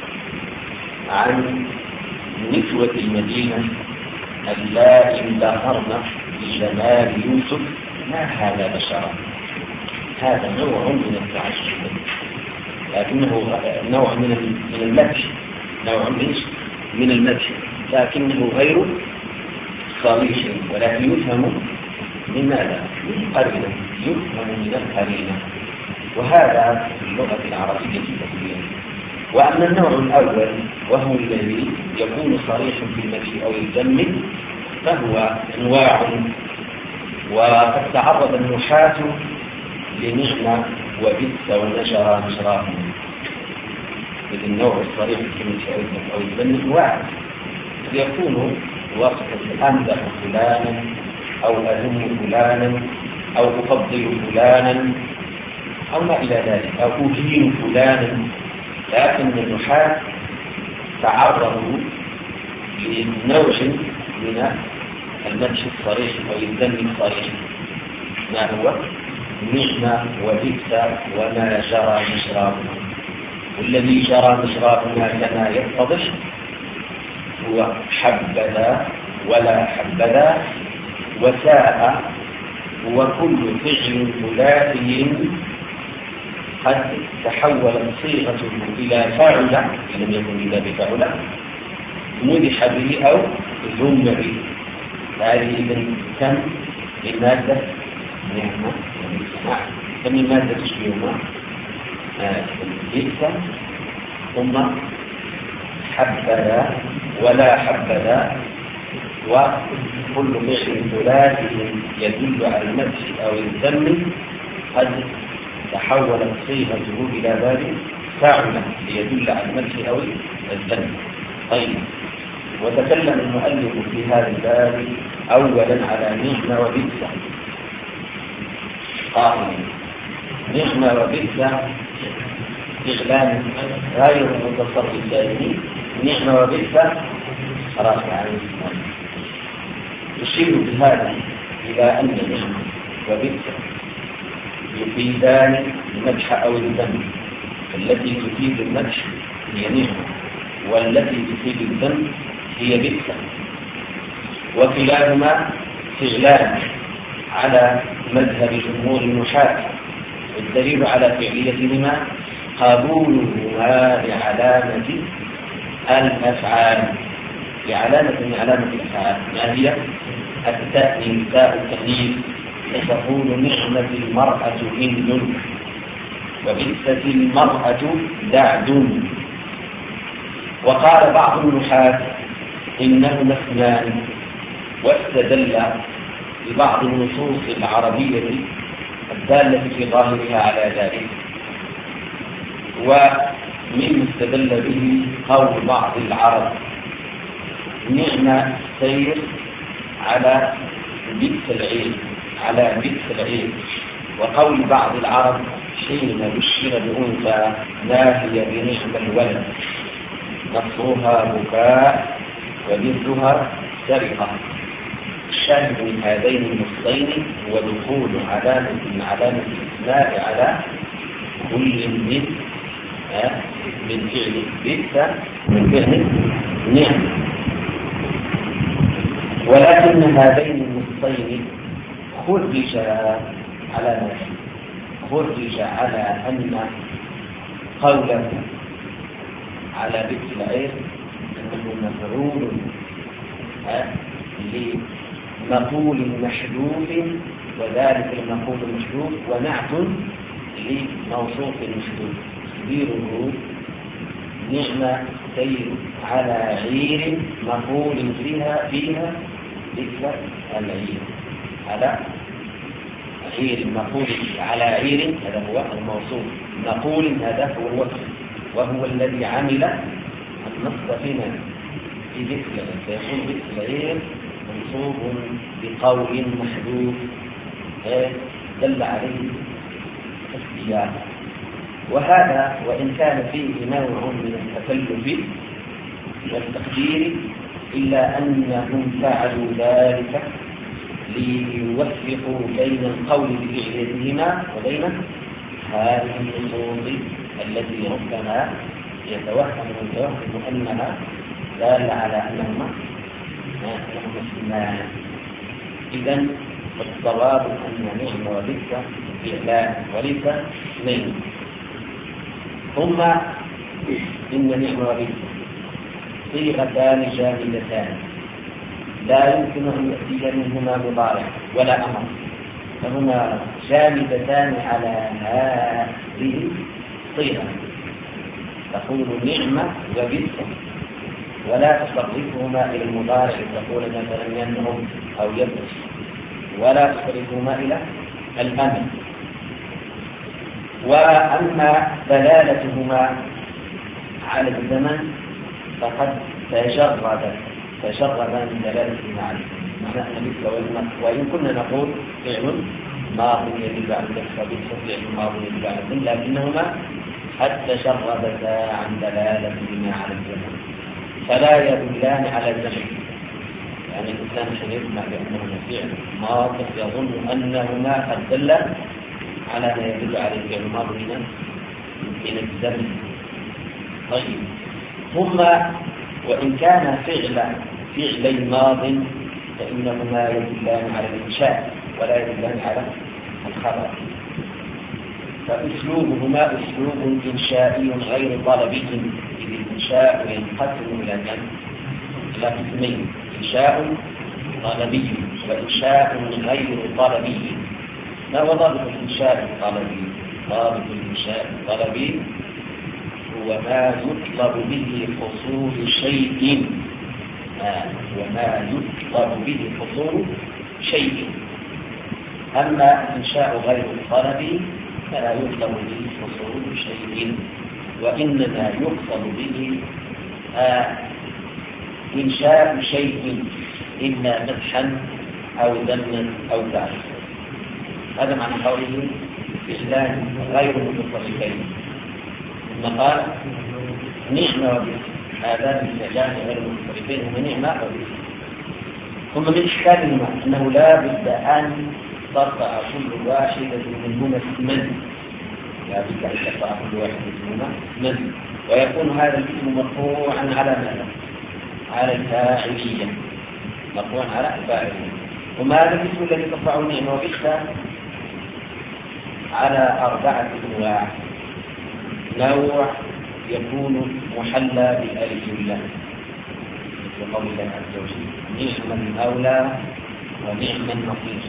عن نسوة المدينة اللائي انبهرن بجمال يوسف ما هذا بشرا. هذا نوع من التعجب لكنه نوع من من المدح، نوع من المدح لكنه غير صريح، ولكن يفهم من ماذا؟ من قرينة، يفهم من القرينة، وهذا في اللغة العربية كثير. وأما النوع الأول وهو الذي يكون صريحا في المدح أو الذم فهو أنواع، وقد تعرض النحاة لنعمة وبئس ونشر نشراهم. إذ النوع الصريح في المدح أو الذم أنواع يكون وصفا أمدح فلانا أو أذم فلانا أو أفضل فلانا أو ما إلى ذلك أو أهين فلانا. لكن النحاة تعرضوا لنوع من المدح الصريح أو الذم الصريح ما هو نعمة وبئس وما جرى مشرابنا. والذي جرى مشرابنا كما يتضح هو حبذا ولا حبذا وساء، هو كل فعل ثلاثي قد تحولت صيغته إلى فاعل إن لم يكن إلا بفاعل مدح به أو ذم به. هذه إذن كم المادة نعمة كم المادة تشبههما بئس ثم حبذا ولا حبذا، وكل فعل ثلاثي يدل على المدح أو الذم قد تحولت صيغته إلى باب فاعل ليدل على المدح أو الذم. طيب، وتكلم المؤلف في هذا الباب أولا على نعمة وبئس. قال نعمة وبئس إعلان غير متصرف دائمي. نعمة وبئس رافع عن الإسلام. يشير بهذا إلى أن نعمة وبئس يفيدان المدح أو الذم. التي تفيد المدح هي نعمة، والتي تفيد الذم هي بئس، وكلاهما فعلان على مذهب جمهور النحاة. والدليل على فعليتهما قبولهما لعلامة الأفعال، لعلامة من علامة الأفعال. ما هي؟ التأنيث، تاء التأنيث، فتقول نعمة المرأة هند وبئست المرأة دعد. وقال بعض النحاة إنهما اثنان، واستدل ببعض النصوص العربية الدالة في ظاهرها على ذلك. ومن استدل به قول بعض العرب نعمة السير على بئس العين، على بئس العين. وقول بعض العرب حين بشر بأنثى ما هي بنعم الولد، نصرها بكاء وجدها سرقة. الشاهد من هذين النصين هو دخول علامة من علامة الإسماء على كل من من فعل بئس من فعل نعم. ولكن هذين النصين خرج على نفسه، خرج على أن قوله على بئس العين أنه مفعول لمقول محذوف، وذلك المقول المحذوف ونعت لموصوف محذوف. تدبيره نعمة سير على عير مقول فيها فيها بئس العير، على عير مقول على عير، هذا هو الموصوف. مقول هذا هو الوصف، وهو الذي عمل النصب فينا في بئس العير، فيكون بئس العير منصوب بقول محذوف دل عليه السياق. وهذا وإن كان فيه نوع من التكلف والتقدير إلا أنهم فعلوا ذلك ليوفقوا بين القول بفعلهما وبين هذه النصوص التي ربما يتوهم ويتوهم أنها دالة على أنهما اسمان. إذن الصواب أن نعم وبئس فعلان وليس اثنين. ثم إن نعم وبئس صيغتان جامدتان لا يمكن أن يأتي منهما مضارع ولا أمر، فهما جامدتان على هذه الصيغة. تقول نعمة وبئس ولا تصرفهما إلى المضارع، تقول مثلا ينعم أو يبئس، ولا تصرفهما إلى الأمر. وأما دلالتهما على الزمن فقد تجرد تجرد من دلالتهما على الزمن، وإن كنا نقول فعل ماض يدل على الزمن فعل ماض يدل على الزمن، لكنهما قد تجردتا عن دلالتهما على الزمن فلا يدلان على الزمن. يعني الإنسان حين يسمع بأنهما فعل ماض يظن أنهما قد دل على ما يدل عليه فعل ماض من الزمن. طيب، ثم وإن كان فعل فعلي ماض فإنهما يدلان على الإنشاء ولا يدلان على الخبر، فأسلوبهما أسلوب إنشائي غير طلبي، إذ الإنشاء ينقسم إلى إلى قسمين: إنشاء طلبي وإنشاء غير طلبي. ما هو ضابط الإنشاء الطلبي؟ ضابط الإنشاء الطلبي هو ما يطلب به حصول شيء وما يطلب به حصول شيء. أما الإنشاء غير الطلبي فلا يطلب به حصول شيء، وإنما يقصد به آه إنشاء شيء إما مدحا أو ذما أو تعريفا. هذا معنى قوله فعلان غير متصرفين. ثم قال نعمة وبئس، هذان الفعلان غير متصرفين هما نعمة وبئس. ثم من إشكالهما أنه لا بد أن ترفع كل واحدة منهما اسما، لا بد أن ترفع كل واحدة منهما اسما، ويكون هذا الاسم مرفوعا على ماذا؟ على الفاعلية، مرفوعا على الفاعلية. وما هذا الاسم الذي ترفعه نعمة وبئس؟ على أربعة أنواع. نوع يكون محلى بألف الله مثل قول الله عز وجل نعم المولى ونعم النصير،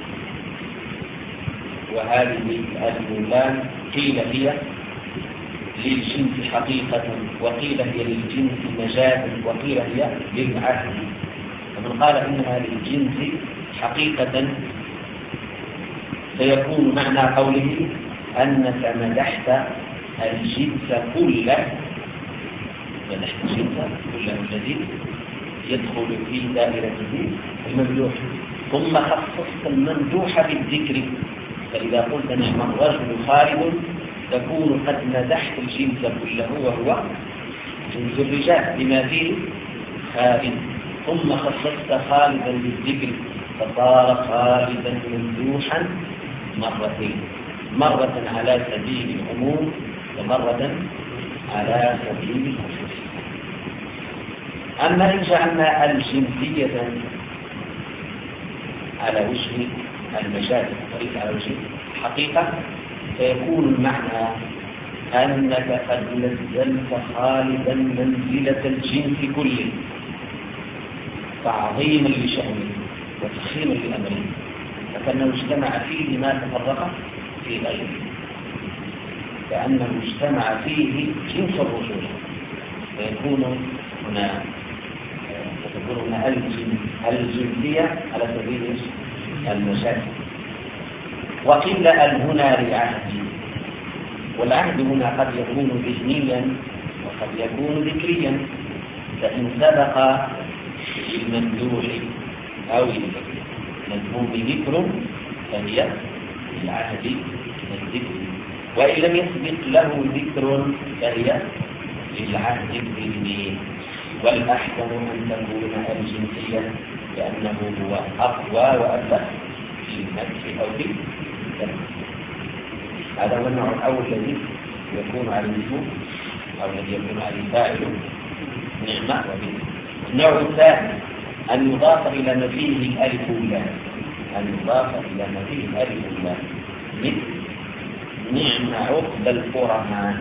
وهذه الألف واللام قيل هي للجنس حقيقة، وقيل هي للجنس مجازا، وقيل هي للعهد. فمن قال إنها للجنس حقيقة سيكون معنى قوله أنك مدحت الجنس كله، مدحت الجنس كله الذي يدخل في دائرته الممدوح، ثم خصصت الممدوح بالذكر. فإذا قلت نعم الرجل خالد تكون قد مدحت الجنس كله وهو جنس الرجال بما فيه خالد، ثم خصصت خالدا بالذكر فصار خالدا ممدوحا مرتين، مرة على سبيل العموم ومرة على سبيل الخصوص. أما إن جعلنا الجنسية على وجه المجاز وليس على وجه الحقيقة فيكون المعنى أنك قد نزلت خالدا منزلة الجنس كله تعظيما لشأنه وتخيما لأمره، فكأنه اجتمع فيه ما تفرق في غيره، كأنه اجتمع فيه جنس الرجل، فيكون هنا تكون هنا الجنسية على سبيل المجاز. وقيل هنا للعهد، والعهد هنا قد يكون ذهنيا وقد يكون ذكريا، فإن سبق الممدوح أو المذموم ذكر فهي للعهد الذكر، وإن لم يسبق له ذكر فهي للعهد الذكر. والأحسن أن تكون الجنسية لأنه هو أقوى وأبلغ في النفس أو في الدم. هذا هو النوع الأول الذي يكون على المذموم أو الذي يكون على الفاعل نعمة وبه. النوع الثاني أن يضاف إلى ما فيه الألف واللام، أن يضاف إلى ما فيه الألف واللام، مثل نعم عقبى القرآن،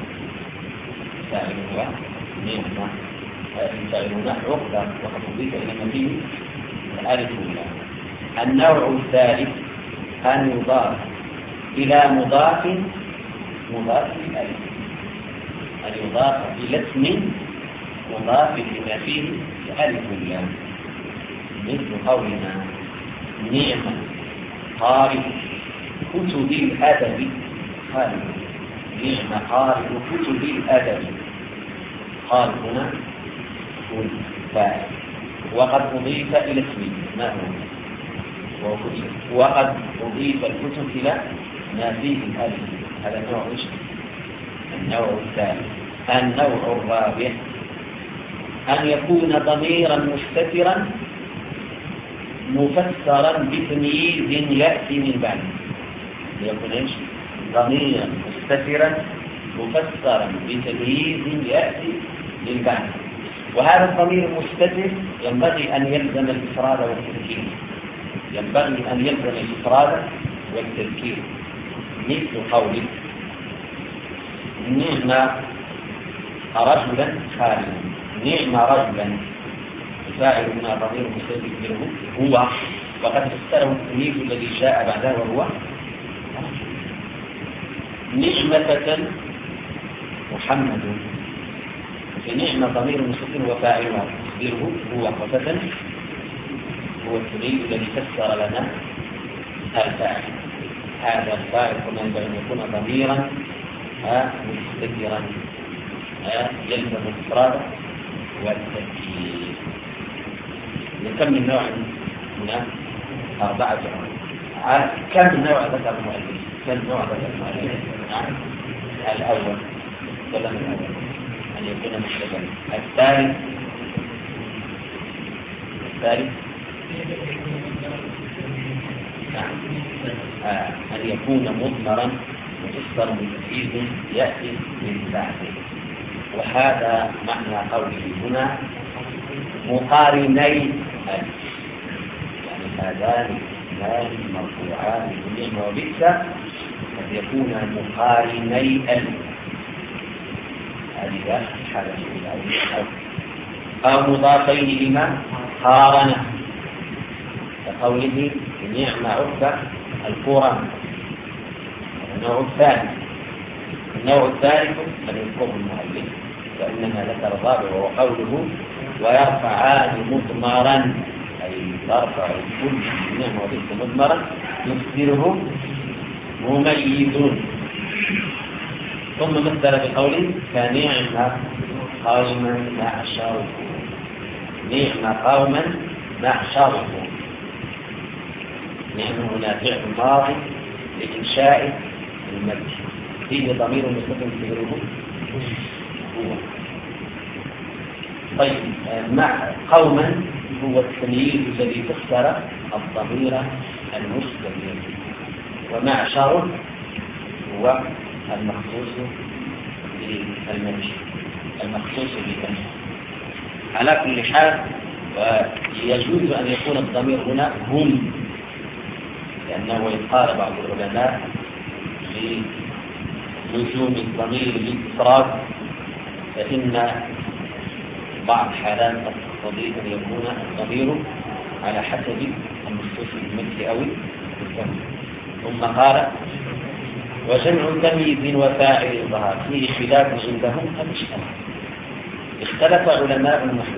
فاعلها نعمة فاعلون عقبى وقد أضيف إلى ما فيه الألف واللام. النوع الثالث أن يضاف إلى مضاف مضاف الألف، أن يضاف إلى اسم مضاف لما فيه الألف واللام، مثل قولنا نعم قارئ كتب الأدب، قال نعم قارئ كتب الأدب، قال هنا هو الفاعل، وقد أضيف إلى اسم ما هو وقد أضيف الكتب إلى ما فيه الألف. هذا النوع ايش؟ النوع الثالث. النوع الرابع أن يكون ضميرا مستترا مفسرا بتمييز يأتي من بعده. يكون ايش؟ ضميرا مستترا مفسرا بتمييز يأتي من بعده. وهذا الضمير المستتر ينبغي أن يلزم الإفراد والتذكير، ينبغي أن يلزم الإفراد والتذكير، مثل قوله نعم رجلا خالدا، نعم رجلا الفاعل من الضمير المستتر منه هو، وقد فسره التمييز الذي جاء بعده وهو نعمة محمد، في نعمة ضمير مستتر وفاعلها تخبره هو، وفتى هو التمييز الذي فسر لنا الفاعل. هذا الفاعل كما ينبغي أن يكون ضميرا مستترا يلزم الإفراد والتذكير. كم من نوع هنا؟ أربعة نوع. كم من نوع ذكر المؤلف؟ كم نوع ذكر المؤلف؟ الأول ولا من الأول أن يكون مشتبها. الثالث الثالث نعم آه. أن يكون مضمرا مفسرا بتمييز يأتي من بعده. وهذا معنى قوله هنا مقارني ألف، يعني هذان الاثنان مرفوعان بالنعمة وبئس قد يكون مقارني ألف، هذه الحالة الأولى، أو مضافين لما قارن كقوله نعم عقبى القرآن. النوع الثاني النوع الثالث أن يذكره المؤلف وإنما ذكر الرابع وهو قوله ويرفعان مضمرا، أي يرفع كل نعم وبئس مضمرا يصدره مميز. ثم مثل بقوله كنعم قوما معشره، نعم قوما معشره، نعم هنا فعل ماضي لإنشاء المجد فيه ضمير مستتر تقدره هو. طيب مع قوما هو التمييز الذي فسر الضمير المستتر، ومعشره هو المخصوص بالمجد المخصوص بالمجد. على كل حال يجوز أن يكون الضمير هنا هم، لأنه قال بعض العلماء للزوم الضمير للإفراد، فإن بعض الحالات قد تقتضي أن يكون الضمير على حسب المخصوص بالمجد أو الضمير. ثم قال وجمع تمييز وفاعل ظهر فيه خلاف عندهم الاشتراك. اختلف علماء النحو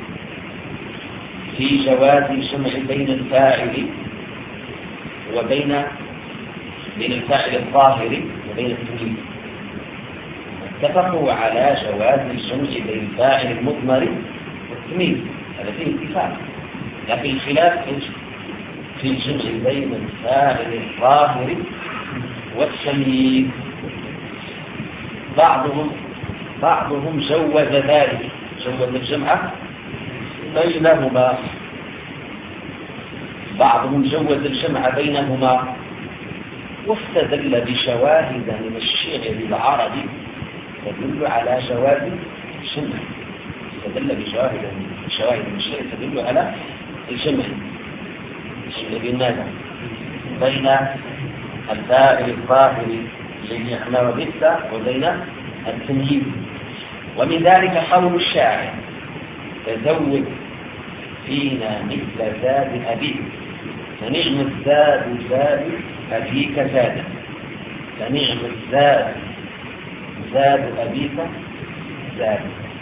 في جواز الجمع بين الفاعل وبين بين الفاعل الظاهر وبين التمييز. اتفقوا على جواز الجمع بين الفاعل المضمر والتمييز، هذا فيه اتفاق. لكن الخلاف في الجمع بين الفاعل الظاهر والتمييز. بعضهم بعضهم جوز ذلك، جوز الجمع بينهما، بعضهم جوز الجمع بينهما واستدل بشواهد من الشعر العربي تدل على جواز الجمع. استدل بشواهد بشواهد من الشعر تدل على الجمع بين بين الفاعل الظاهر للنعمة وبئس وبين التمييز. ومن ذلك قول الشاعر: تزود فينا مثل زاد أبيك، فنعم الزاد زاد أبيك زاد، فنعم الزاد زاد أبيك زاد.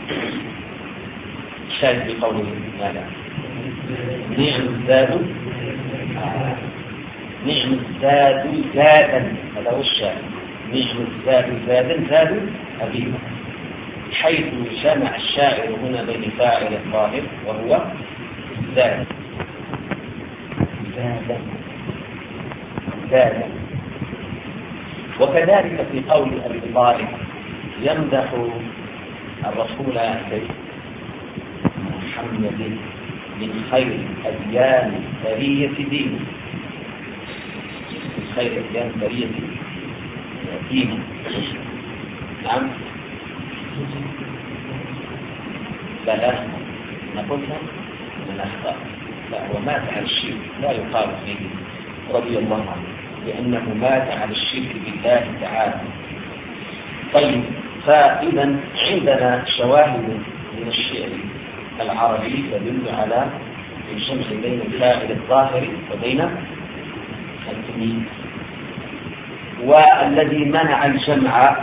الشاهد بقوله ماذا؟ نعم الزاد آه. نعم الزاد زادا، هذا هو الشاهد. نعم الزاد زادا زاد أبيك، حيث جمع الشاعر هنا بين فاعل الظاهر وهو زاد زادا زادا. وكذلك في قول أبي طالب يمدح الرسول محمد من خير أديان برية دين، من خير أديان برية دين. نعم لا لا نقولها من الأخطاء، لا هو مات على الشرك لا يقال فيه رضي الله عنه، لأنه مات على الشرك بالله تعالى. طيب، فإذا عندنا شواهد من الشعر العربي تدل على الجمع بين الفاعل الظاهر وبين التمييز. والذي منع الجمع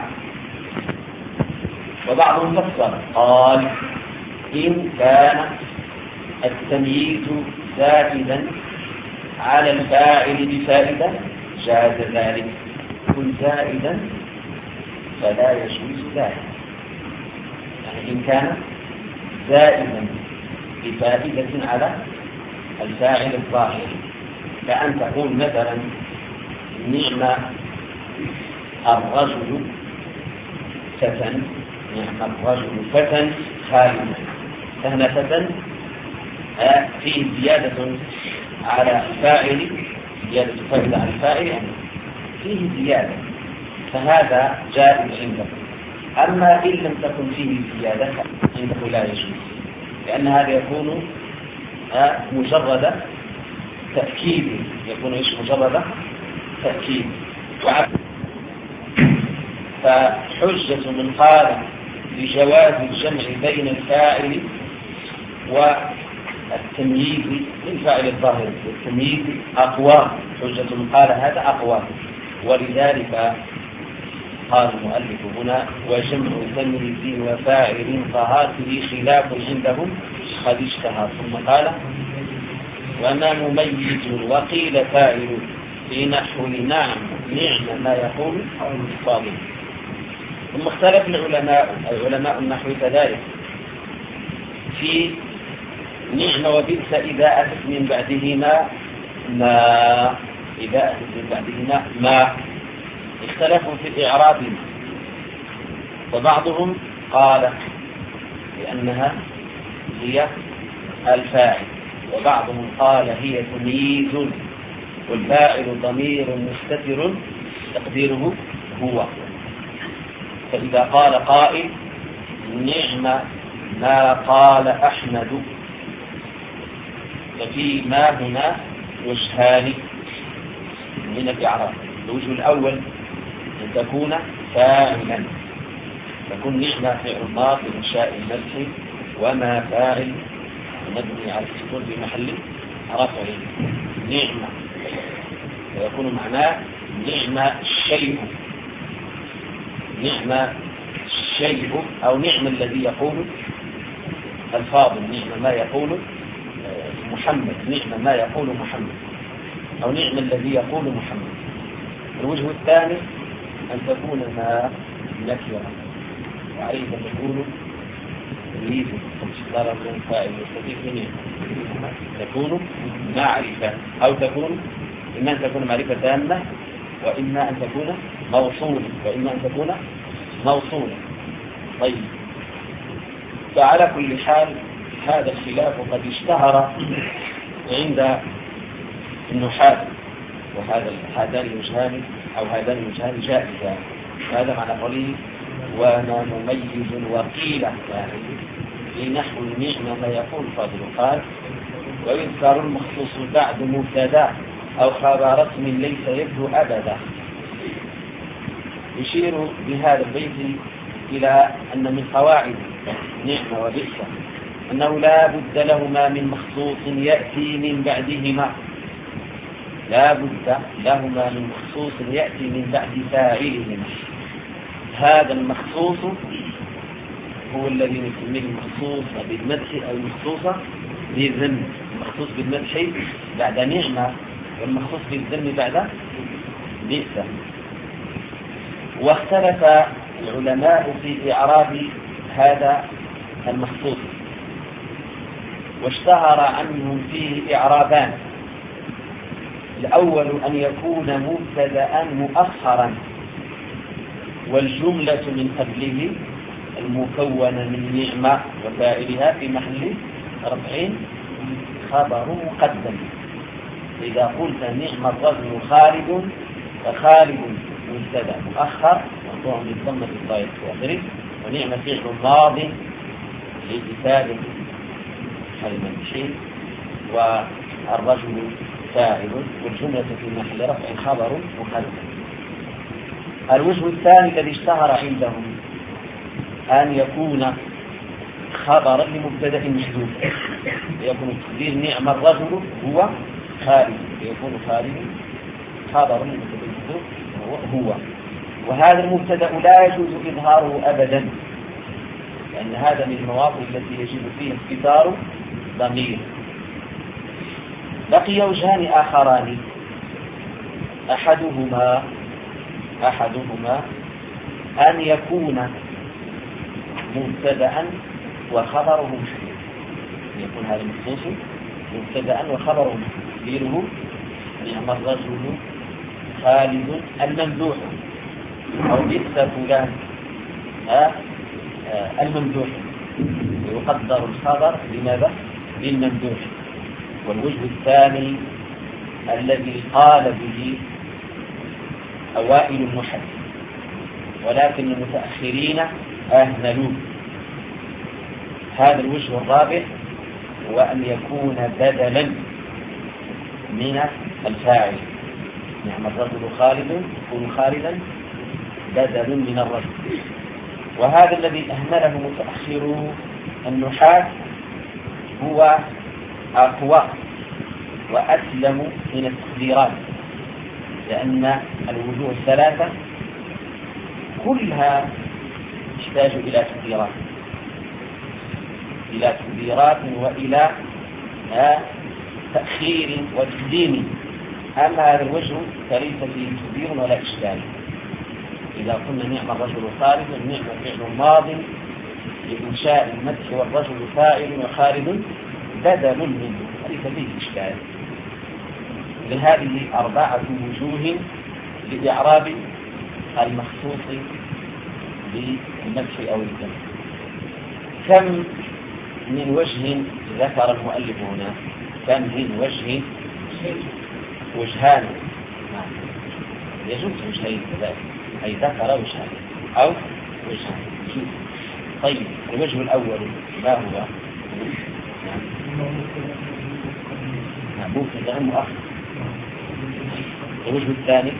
وبعضهم فسر قال: إن كان التمييز زائدا على الفاعل بفائدة جاز ذلك، كن زائدا فلا يجوز ذلك. يعني إن كان زائدا بفائدة على الفاعل الظاهر، كأن تقول مثلا: نعم الرجل فتى، نعم الرجل فتى خالدا. فهنا فتى فيه زيادة على الفاعل، زيادة فائدة على الفاعل، يعني فيه زيادة، فهذا جائز عنده. أما إن لم تكن فيه زيادة عنده لا يجوز، لأن هذا يكون مجرد تأكيد، يكون إيش مجرد تأكيد. فحجة من قال بجواز الجمع بين الفاعل والتمييز من فاعل الظاهر والتمييز أقوى، حجة من قال هذا أقوى. ولذلك قال المؤلف هنا: وجمع تمييز وفاعل فهاته خلاف عندهم قد اشتهر. ثم قال: وما مميز وقيل فاعل في نحو نعم نعم ما يقول الفاضل. ثم اختلف العلماء علماء النحو كذلك في نعم وبئس إذا أتت من بعدهما ما، إذا أتت من بعدهما ما، اختلفوا في إعرابهما. وبعضهم قال بأنها هي الفاعل، وبعضهم قال هي تمييز، والفاعل ضمير مستتر تقديره هو. فإذا قال قائل: نعم ما قال أحمد، ففي ما هنا وجهان من الإعراب. الوجه الأول أن تكون فاعلا، تكون نعم فعل ماضي إنشاء المدح، وما فاعل مبني على السكون في محل رفع نعمة، ويكون معناه نعم الشيء، نعم الشيء أو نعم الذي يقول الفاضل، نعم ما يقول محمد، نعم ما يقول محمد، أو نعم الذي يقول محمد. الوجه الثاني أن تكون ما نكرة، وعليه تقول تمييز ضرب فاعل مستفيد تكون معرفة، أو تكون إما أن تكون معرفة تامة، وإما أن تكون موصولة، وإما أن تكون موصولة. طيب، فعلى كل حال هذا الخلاف قد اشتهر عند النحاة، وهذا هذان الوجهان أو هذان الوجهان جائزان. هذا معنى قوله وانا مميز وقيلة، يعني في نحو النعمة ما يقول فاضل قال ويذكر المخصوص بعد مبتدا أو خبر اسم ليس يبدو أبدا. يشير بهذا البيت إلى أن من قواعد نعمة وبئس أنه لا بد لهما من مخصوص يأتي من بعدهما، لا بد لهما من مخصوص يأتي من بعد فاعلهما. هذا المخصوص هو الذي نسميه المخصوص بالمدح أو المخصوص بالذم. المخصوص بالمدح بعد نعمة، والمخصوص بالذم بعد بئس. واختلف العلماء في إعراب هذا المخصوص، واشتهر عنهم فيه إعرابان. الأول أن يكون مبتدأ مؤخرا، والجملة من قبله المكونة من نعمة وفاعلها في محل رفع خبر مقدم. إذا قلت نعم الرجل خالد، فخالد مبتدأ مؤخر مرفوع بالضمة الظاهرة في آخره، ونعم فعل ماض لإفادة المنشي، والرجل فاعل، والجملة في محل رفع خبر مقدم. الوجه الثاني الذي اشتهر عندهم أن يكون خبرا لمبتدأ محذوف، يكون تقدير نعم الرجل هو خالد، يكون خالد خبرا لمبتدأ محذوف هو. وهذا المبتدأ لا يجوز إظهاره أبدا، لأن هذا من المواضع التي يجب فيها استتار ضمير. بقي وجهان آخران، أحدهما أحدهما أن يكون مبتدأ وخبره محذوف، يكون هذا المخصوص مبتدأ وخبره تقديره نعم الرجل خالد الممدوح، أو بئس فلان الممدوح، ويقدر الخبر لماذا؟ للممدوح. والوجه الثاني الذي قال به أوائل النحاة، ولكن المتأخرين أهملوه. هذا الوجه الرابع هو أن يكون بدلا من الفاعل. نعم الرجل خالد، يكون خالدا بدل من الرجل. وهذا الذي أهمله متأخرو النحاة هو أقوى وأسلم من التقديرات، لأن الوجوه الثلاثة كلها تحتاج إلى تقديرات إلى تقديرات وإلى تأخير وتقديم. أما هذا الوجه فليس فيه تقدير ولا إشكال. إذا قلنا نعم الرجل خالد، نعم فعل ماض لإنشاء المدح، والرجل فاعل وخالد بدل منه، ليس فيه إشكال. لهذه أربعة وجوه لإعراب المخصوص بالمدح أو الذم. كم من وجه ذكر المؤلف هنا؟ كم من وجه؟ وجهان، يجوز وجهين كذلك، أي ذكر وجهان أو وجهان. طيب، الوجه الأول ما هو؟ مبتدأ مؤخر. الوجه الثاني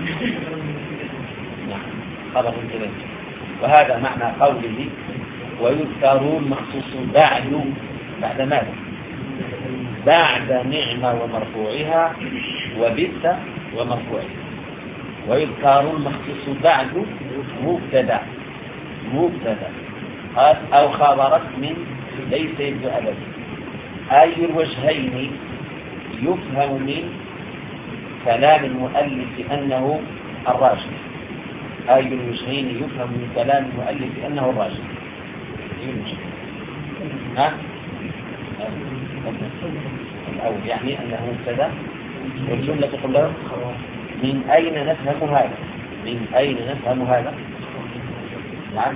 خبر كذلك. وهذا معنى قوله ويذكر المخصوص بعد بعد ماذا؟ بعد نعمة ومرفوعها وبئس ومرفوعها. ويذكر المخصوص بعد مبتدا مبتدا أو خبر اسم ليس يبدو أبدا. أي الوجهين يفهم من كلام المؤلف أنه الراجح؟ أي الوجهين يفهم من كلام المؤلف أنه الراجح؟ ها الأول يعني أنه مبتدا والجملة كلها. من أين نفهم هذا؟ من أين نفهم هذا؟ نعم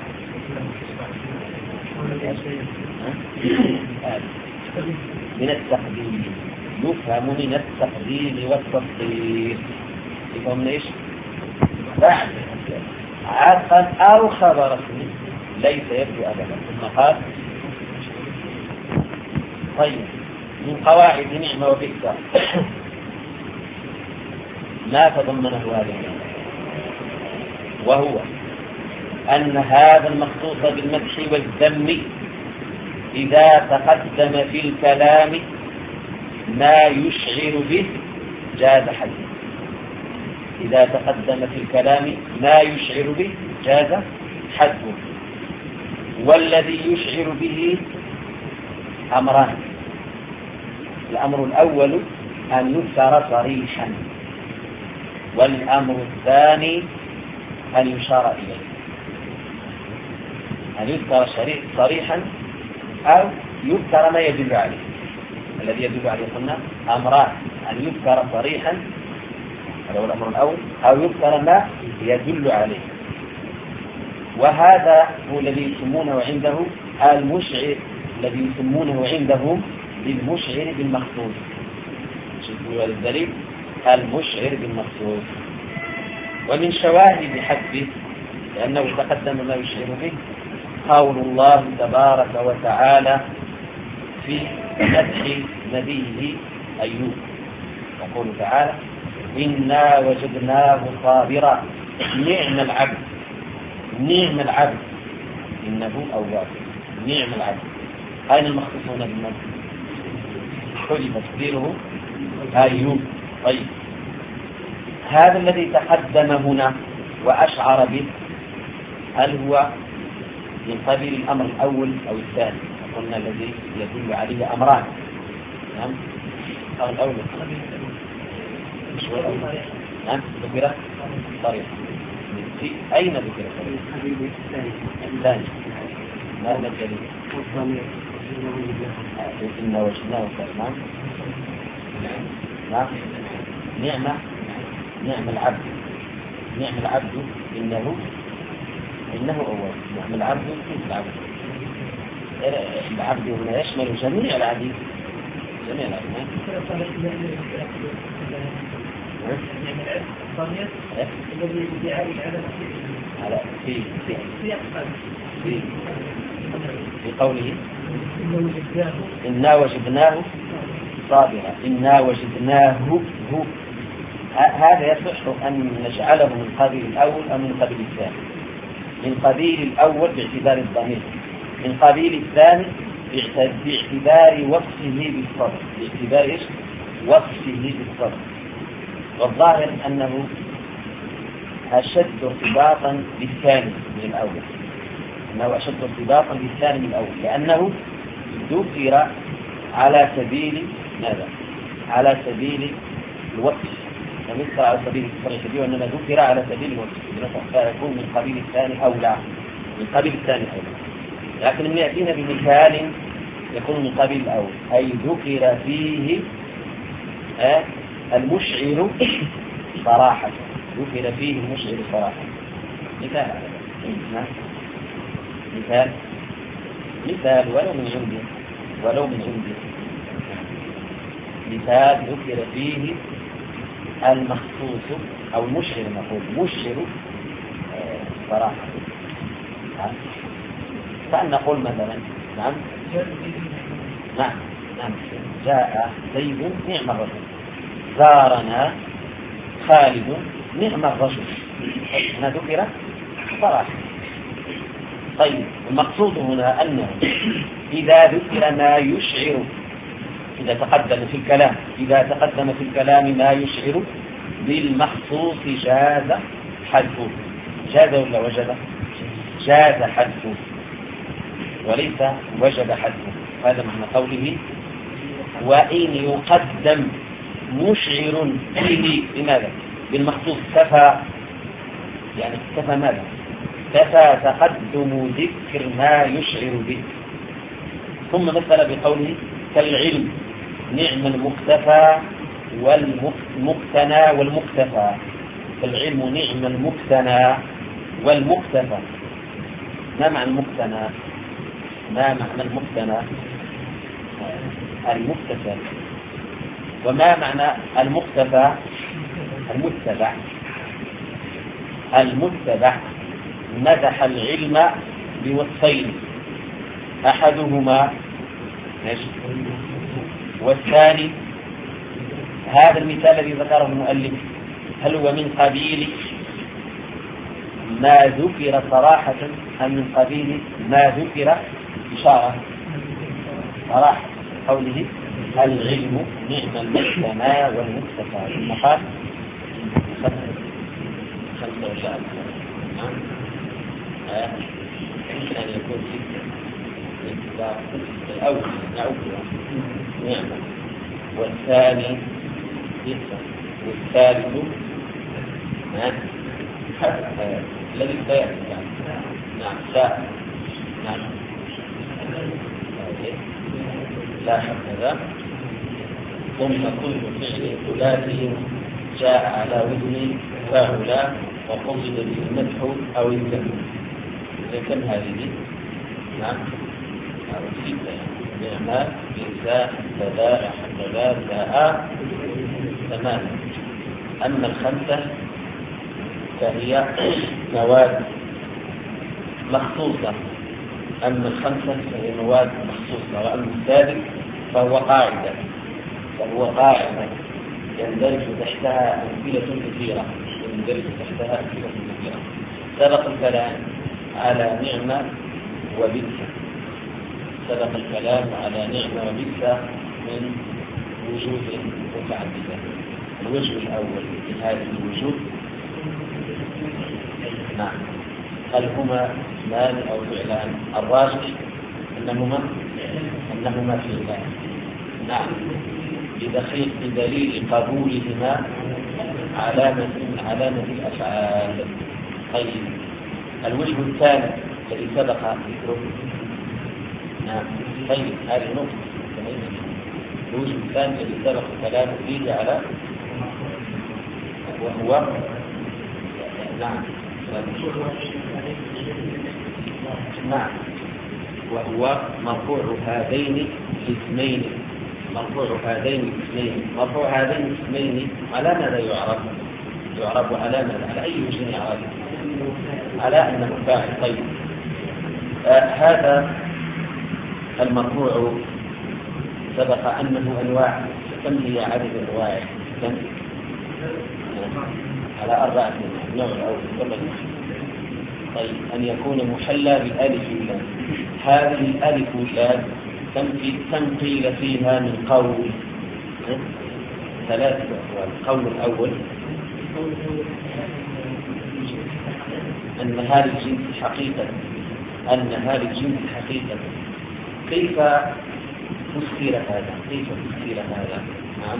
من التقديم، يفهم من التقديم والتفصيل. يفهم من ايش؟ بعد عاقا او خبر اسمه ليس يبدو ابدا. ثم قال طيب من قواعد نعمة وبئس ما تضمنه هذا، وهو أن هذا المخصوص بالمدح والذم إذا تقدم في الكلام ما يشعر به جاز حدثه. إذا تقدم في الكلام ما يشعر به جاز حدثه. والذي يشعر به أمران: الأمر الأول أن يذكر صريحا، والأمر الثاني أن يشار إليه. أن يذكر صريحا أو يذكر ما يدل عليه. الذي يدل عليه قلنا أمران: أن يذكر صريحا هذا هو الأمر الأول، أو يذكر ما يدل عليه. وهذا هو الذي يسمونه عنده المشعر، الذي يسمونه عندهم بالمشعر بالمخصوص. شوفوا الدليل المشعر بالمخصوص. ومن شواهد حده لأنه تقدم ما يشعر به قول الله تبارك وتعالى في مدح نبيه أيوب، يقول تعالى: إنا وجدناه صابرا نعم العبد. نعم العبد إنه أواب. نعم العبد. أين المخصوصون بالمدح؟ حذف تقديره أيوب. طيب هذا الذي تقدم هنا وأشعر به هل هو من قبيل الأمر الأول أو الثاني؟ قلنا الذي يدل عليه أمران. نعم الأمر الأول مش هو الأول. نعم ذكر صريح. في أين ذكر صريح؟ الثاني. ماذا الدليل؟ إنا وجدناه صابرا. نعم نعمة نعم العبد. نعم العبد إنه إنه أول. نعم العبد كيف العبد؟ العبد هنا يشمل جميع العبيد. جميع العبيد. الذي يدعي العدم على في في في في قوله إنا وجدناه صابرا. إنا وجدناه هو. هذا يصح أن نجعله من قبيل الأول أو من قبيل الثاني. من قبيل الأول باعتبار الضمير، من قبيل الثاني باعتبار وصفه بالصدر. باعتبار إيش؟ وصفه بالصدر. والظاهر أنه أشد ارتباطا بالثاني من الأول. أنه أشد ارتباطا بالثاني من الأول لأنه ذكر على سبيل ماذا؟ على سبيل الوصف. لم يذكر على سبيل التصريح به، وإنما ذكر على سبيل الوصف، فيكون من قبيل الثاني أولى. من قبيل الثاني أولى. لكن من يأتينا بمثال يكون من قبيل الأول، أي ذكر فيه آه المشعر صراحة. ذكر فيه المشعر صراحة. مثال مثال مثال ولو من عندي ولو من عندي مثال ذكر فيه المخصوص أو المشعر، نقول مشعر صراحة. فأن نقول مثلا نعم نعم نعم جاء زيد نعم الرجل، زارنا خالد نعم الرجل. هنا ذكر صراحة. طيب المقصود هنا أنه إذا ذكر ما يشعر، إذا تقدم في الكلام إذا تقدم في الكلام ما يشعر بالمخصوص جاز حذفه. جاز ولا وجب؟ جاز حذفه وليس وجب حذفه. هذا معنى قوله وإن يقدم مشعر به بماذا؟ بالمخصوص كفى. يعني كفى ماذا؟ كفى تقدم ذكر ما يشعر به. ثم مثل بقوله كالعلم نعم المقتفى والمقتنى والمقتفى. فالعلم نعم المقتنى والمقتفى. ما معنى المقتنى؟ ما معنى المقتنى؟ المقتفى. وما معنى المقتفى؟ المتبع. المتبع. مدح العلم بوصفين، أحدهما والثاني. هذا المثال الذي ذكره المؤلف هل هو من قبيل ما ذكر صراحة أم من قبيل ما ذكر إشارة؟ صراحة قوله العلم نعم المقتنى والمقتفى. المقال خمسة وشاء يمكن أن يكون ستة. الأول نعود نعم، والثاني ستة، والثالث الذي سيأتي. نعم شاء. نعم لا هكذا. ثم كل فعل ثلاثي جاء على وزن فاعل وقصد به المدح أو الذم. كم هذه؟ نعم ستة. نعمات إنساء سباء حسباء ساء ثمانية. أما الخمسة فهي مواد مخصوصة. أما الخمسة فهي مواد مخصوصة. وأما السادس فهو قاعدة فهو قاعدة يندرج تحتها أمثلة كثيرة يندرج تحتها أمثلة كثيرة. سبق الكلام على نعمة وبئس. سبق الكلام على نعمة وبئس من وجوه متعددة. الوجه الأول من هذه الوجوه نعم هل هما اسمان أو فعلان؟ الراجح أنهما أنهما فعلان. نعم بدخيل بدليل قبولهما علامة من علامة الأفعال. طيب الوجه الثاني الذي سبق ذكره. نعم طيب هذه نقطة. الوجه الثاني الذي سبق الكلام فيه على وهو نعم نعم وهو مرفوع هذين الاسمين. مرفوع هذين الاسمين مرفوع هذين الاسمين على ماذا يعرف؟ يعرف على ماذا؟ على أي وجه يعرف؟ على أنه فاعل. طيب آه هذا المرفوع سبق أنه أنواع. كم هي عدد أنواع؟ كم؟ على أربعة نوع أو ثمان. طيب أن يكون محلى بالألف واللام. هذه الألف واللام كم قيل فيها من قول؟ ثلاثة أقوال. القول الأول أن هذا الجنس حقيقة أن هذا الجنس حقيقة. كيف تفسير هذا؟ كيف تفسير هذا؟ نعم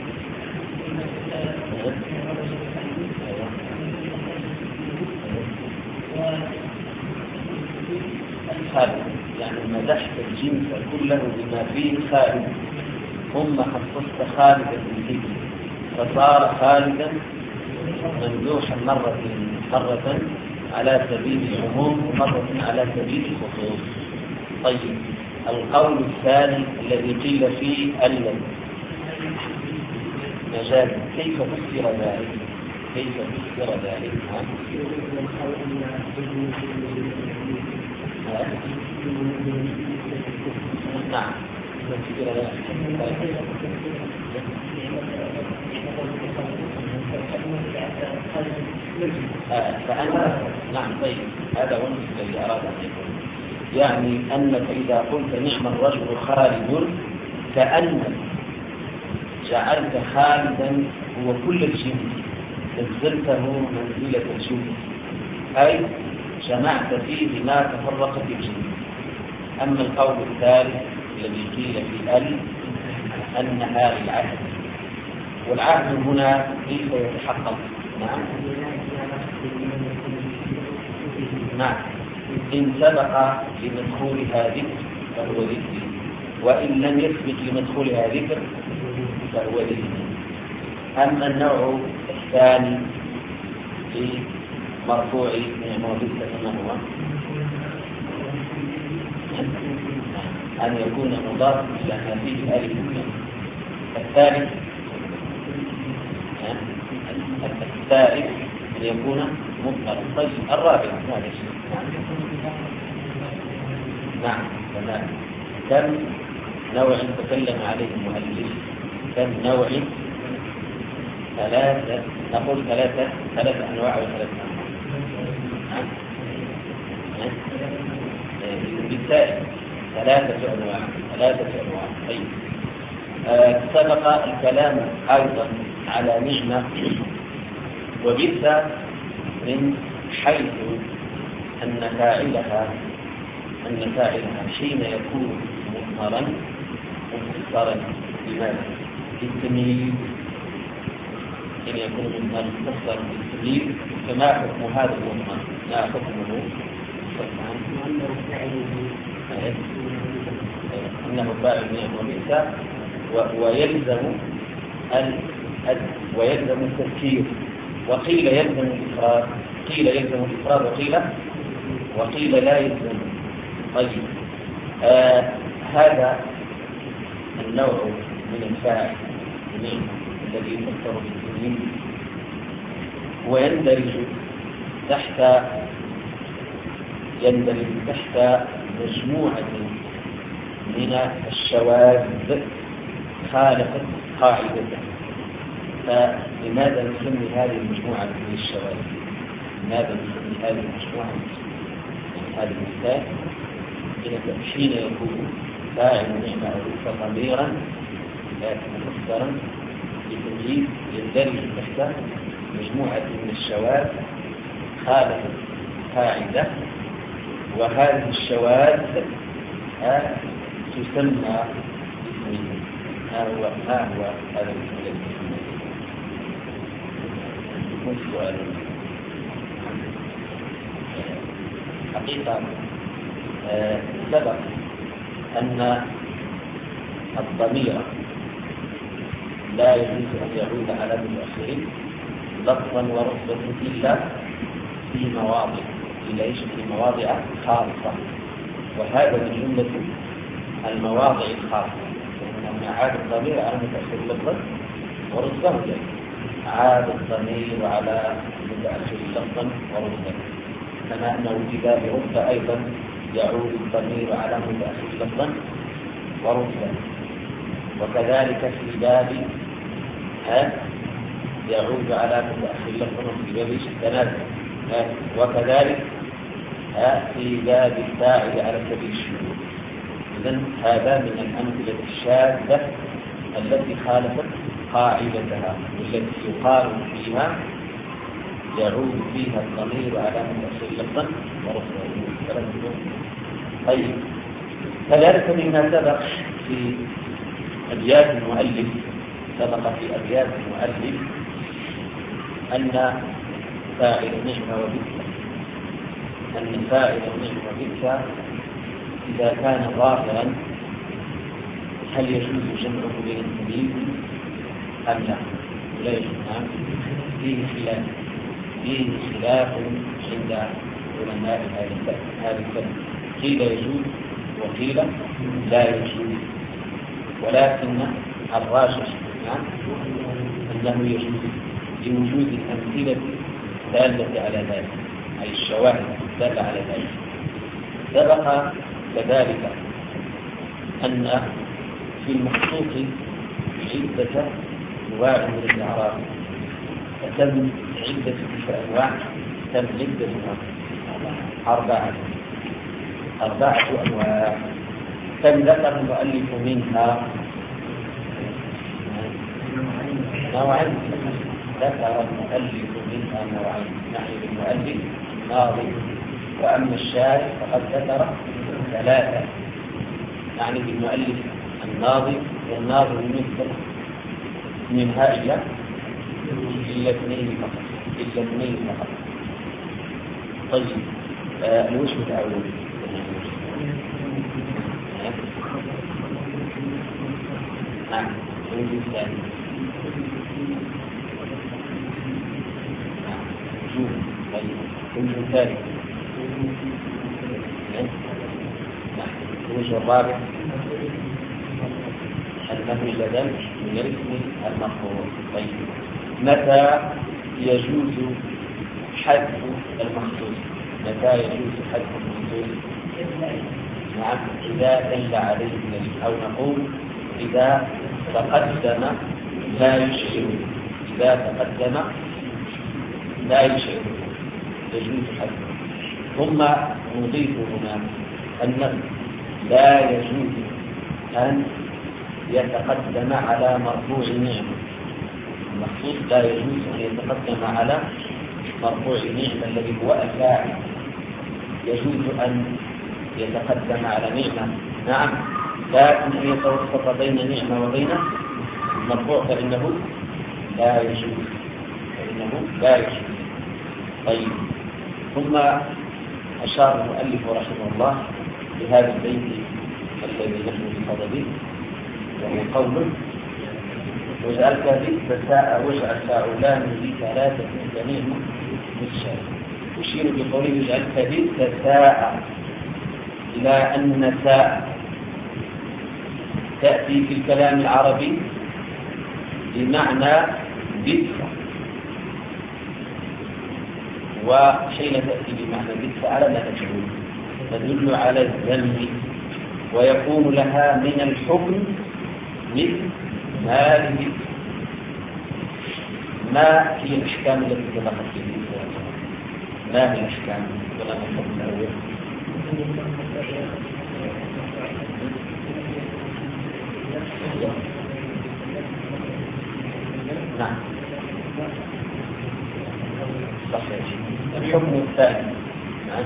خالد يعني مدحت الجنس كله بما فيه خالد ثم خصصت خالدا به فصار خالدا ممدوحا مرة مرة على سبيل العموم ومرة على سبيل الخصوص. طيب القول الثاني الذي قيل فيه ألم مجاز. كيف فسر ذلك؟ كيف فسر ذلك؟ نعم فأنت نعم طيب هذا هو الذي أراد أن يقول. يعني أنك إذا قلت نعم الرجل خالد كأنك جعلت خالدا هو كل الجنس نزلته منزلة الجنس أي جمعت فيه ما تفرق في الجنس. أما القول الثالث الذي قيل في ال أنها للعهد والعهد هنا كيف يتحقق؟ نعم نعم إن سبق لمدخول هذه فهو ذكر وإن لم يثبت لمدخولها ذكر فهو للإثنين. أما النوع الثاني في مرفوع نعم وبئس كما هو أن يكون مضاف إلى ما فيه ألف الثالث الثالث أن يكون مضمرا. طيب الرابع هذا الشيء نعم تمام. كم نوع تكلم عليه المؤلف؟ كم نوع؟ ثلاثة، نقول ثلاثة ثلاثة أنواع وثلاثة أنواع بالتالي ثلاثة أنواع ثلاثة أنواع. طيب آه سبق الكلام أيضا على نعمة وبئس من حيث أن فاعلها أن فاعلها حين يكون مضمرا مفسرا لماذا؟ بالتمييز. حين يكون مضمرا مفسرا بالتمييز فما حكم هذا المضمر؟ ما حكمه؟ أنه فاعل نعم وبئس ويلزم ويلزم التذكير، وقيل يلزم الإفراد، قيل يلزم الإفراد وقيل وقيل لا يلزم. طيب آه هذا النوع من الفاعل الذي يفسر بالتمييز ويندرج تحت يندرج تحت مجموعة من الشواذ خالفت قاعدته. فلماذا نسمي هذه المجموعة من الشواذ؟ لماذا نسمي هذه المجموعة من هذه المثال؟ حين يكون فاعل نعمة أو ضميرا لكن مفسرا بتمييز يندرج تحت مجموعة من الشواذ خالفت قاعدة، وهذه الشواذ تسمى باسمه. ما هو ما هو هذا الاسم؟ السؤال حقيقة آه سبق أن الضمير لا يجوز أن يعود على المتأخرين لفظا ورتبة إلا في مواضع إلا إيش في مواضع خاصة، وهذا من جملة المواضع الخاصة. لأن عاد الضمير على المتأخر لفظا ورتبة، عاد الضمير على المتأخر لفظا ورتبة، كما أنه في باب رتبة أيضا يعود الضمير على المتأخر لفظا ورتبة، وكذلك في باب ها يعود على متأخر لفظا في باب التنازل، وكذلك ها في باب الفاعل على سبيل الشذوذ. إذن هذا من الأمثلة الشاذة التي خالفت قاعدتها، والتي يقال فيها يعود فيها الضمير على متأخر لفظا ورتبة. طيب كذلك مما سبق في أبيات المؤلف سبق في أبيات المؤلف أن فاعل نعمة وبئس أن فاعل نعمة وبئس إذا كان ظاهرا هل يجوز جمعه بين التمييز أم لا؟ لا يجوز. فيه خلاف فيه خلاف عند علماء هذا الفن، قيل يجوز وقيل لا يجوز، ولكن الراجح أنه يجوز لوجود الأمثلة دالة على ذلك، أي الشواهد دالة على ذلك. سبق كذلك أن في المخطوط عدة أنواع من الإعراب، فتم عدة أنواع تم عدة أربعة أربعة أنواع كم ذكر المؤلف منها؟ نوعين. ذكر المؤلف منها نوعين، نحن المؤلف ناظم، وأما الشارع فقد ذكر ثلاثة، يعني بالمؤلف الناظم والناظم مثل منها إلا إلا اثنين فقط إلا اثنين فقط. طيب آه الوجه الأول نعم وجود ثاني. نعم وجود. طيب وجود ثالث. نعم الوجه الرابع النفي بدل من الاسم المرفوع. طيب متى يجوز حذف المخصوص؟ متى يجوز حذف المخصوص؟ نعم إذا دل عليه الدليل، أو نقول إذا تقدم لا يشعر، إذا تقدم لا يشعر يجوز حذفه. ثم نضيف هنا أن لا يجوز أن يتقدم على مرفوع نعمة. المخصوص لا يجوز أن يتقدم على مرفوع نعمة الذي هو الفاعل، يجوز أن يتقدم على نعمة نعم، لكن أن يتوسط بين نعمة وبين مرفوع فإنه لا يجوز، فإنه لا يجوز. طيب ثم أشار المؤلف رحمه الله لهذا البيت الذي نحن بصدده، وهو قول وجعلك بئس ساء واجعل فاعلان بثلاثة جميع بالشارع. يشير بقوله وجعلك بئس ساء إلى أن ساء تأتي في الكلام العربي بمعنى بئس، وحين تأتي بمعنى بئس على ما تجهل تدل على الذنب، ويكون لها من الحكم مثل ما لبئس. ما هي الأحكام التي تدخل في البئس؟ ما هي الأحكام؟ ولا الحكم الأول؟ نعم صحيح. الحكم الثاني نعم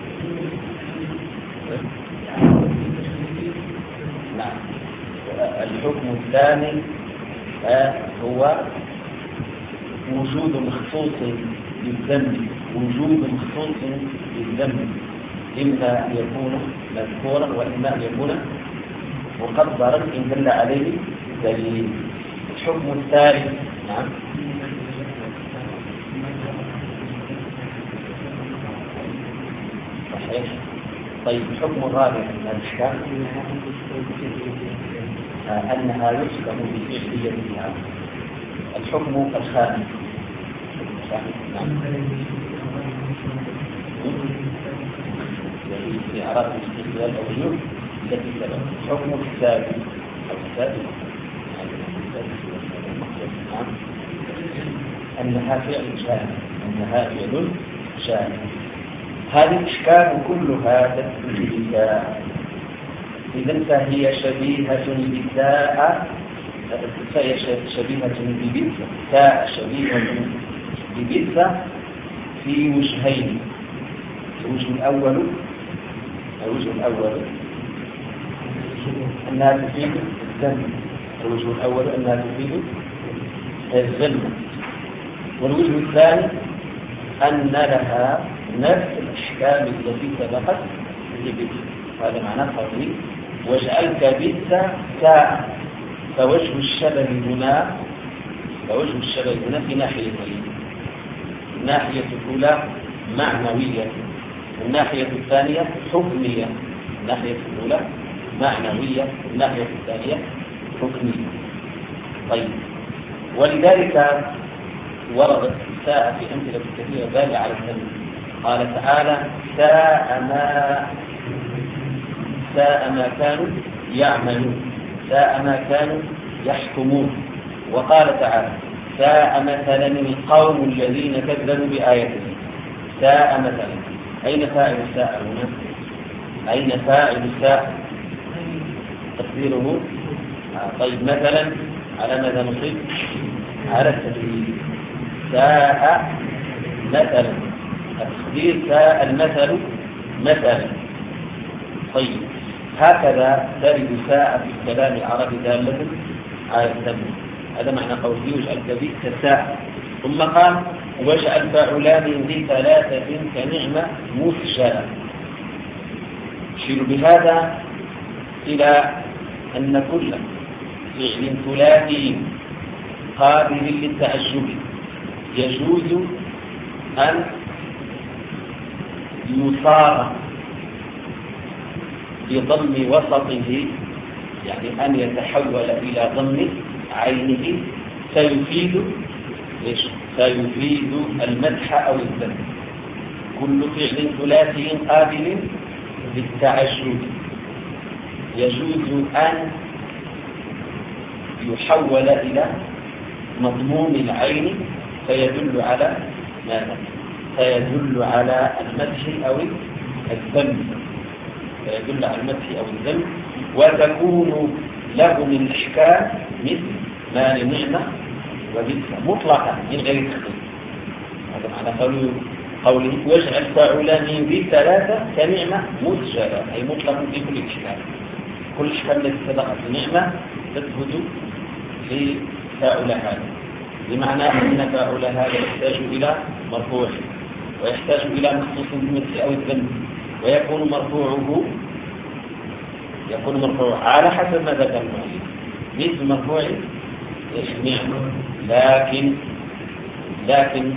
نعم الحكم الثاني هو وجود مخصوص للذنب، وجود مخصوص للذنب إما يكون مذكورا وإما يكون مقدرا إن دل عليه دليل. الحكم الثالث نعم صحيح. طيب الحكم الرابع من الأحكام أنها يحكم بفعليتها. الحكم الخامس نعم في إعراب الاستقلال الأولي التي سبب. الحكم الثالث أو الثالث نعم أنها فعل شامل، أنها فعل شامل. هذه الأحكام كلها تدل بساء، إذن فهي شبيهة بساء، فهي شبيهة ببئس، ساء شبيهة ببئس في وجهين. الوجه الأول الوجه الأول أنها تفيد الذم، الوجه الأول أنها تفيد الذم، والوجه الثاني أن لها نفس الأحكام التي سبقت لبئس. هذا معنى قوله واجعلك بئس ساء. فوجه الشبه هنا فوجه الشبه هنا في ناحيتين، الناحية الأولى معنوية، الناحية الثانية حكمية. الناحية الأولى معنوية، الناحية الثانية حكمية. طيب ولذلك وردت ساء في أمثلة كثيرة دالة على الذنب. قال تعالى ساء ما ساء ما كانوا يعملون، ساء ما كانوا يحكمون. وقال تعالى ساء مثلا القوم الذين كذبوا بآياتنا. ساء مثلا، أين فاعل ساء هنا؟ أين فاعل ساء؟ تقديره طيب مثلا على ماذا نصيب؟ على التدريب. ساء مثلا، التقدير ساء المثل مثلا. طيب هكذا ترد ساء في الكلام العربي دالة على الذنب. هذا معنى قوله واجعل بئس ساء. ثم قال واجعل فاعلان ذي ثلاثة كنعمة مسجلة. يشير بهذا إلى أن كل فعل ثلاثي قابل للتعجب يجوز أن يصار بضم وسطه، يعني أن يتحول إلى ضم عينه سيفيد إيش؟ سيفيد المدح أو الذم. كل فعل ثلاثي قابل للتعجب يجوز أن يحول إلى مضموم العين فيدل على ماذا؟ فيدل على المدح أو الذم، فيدل على المدح أو الذم، وتكون له من الإحكام مثل ما لنعمة وبئس مطلقا من غير تخفيف. هذا معنى قوله قوله واجعل فاعلان بثلاثة كنعمة مسجلة، أي مطلق في كل إحكام. كل إحكام التي سبقت النعمة تثبت في فاعل هذا، بمعنى أن فاعل هذا يحتاج إلى مرفوع ويحتاج إلى مخصوص بالمدح أو الذم، ويكون مرفوعه يكون مرفوع على حسب ما ذكر المؤلف مثل مرفوع نعمة. لكن لكن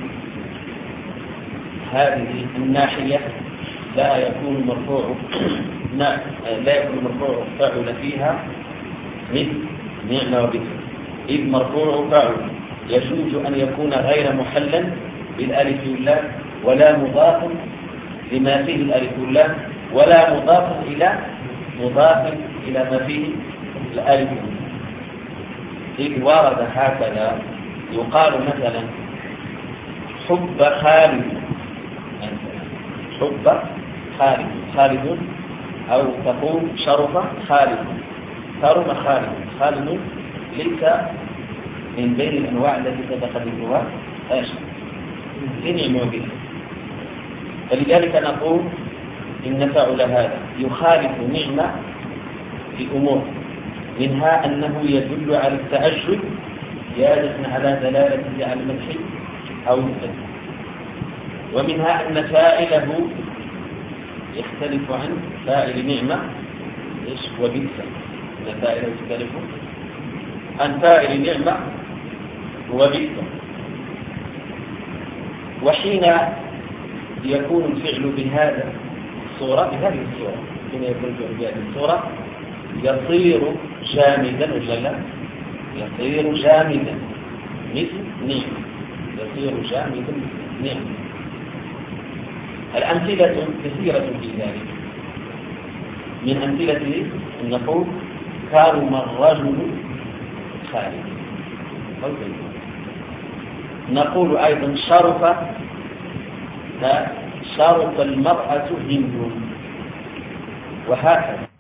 هذه الناحية لا يكون مرفوع لا يكون مرفوع فاعل فيها مثل نعمة وبئس، إذ مرفوع فاعل يجوز أن يكون غير محلا بالالف واللام ولا مضاف لما فيه الالف واللام ولا مضاف إلى مضاف إلى ما فيه الالف واللام. إذ ورد هكذا يقال مثلا حب خالد، حب خالد خالد، أو تقول شرف خالد كرم خالد. خالد ليس من بين الأنواع التي سبق ذكرها آشر نعم وبئس، فلذلك نقول إن فاعل هذا يخالف نعمة في أمور، منها أنه يدل على التعجب زيادة على دلالته على المدح أو الذم، ومنها أن فاعله يختلف عن فاعل نعمة إيش وبئس، أن فاعله يختلف عن فاعل نعمة وبئس. وحين يكون الفعل بهذا الصورة بهذه الصورة حين يكون الفعل بهذه الصورة يصير جامدا ولا لا؟ يصير جامدا مثل نعمة، يصير جامدا مثل نعمة. الأمثلة كثيرة في ذلك، من أمثلته أن نقول كرم الرجل خالد، نقول أيضا شرف شرف المرأة هند، وهكذا.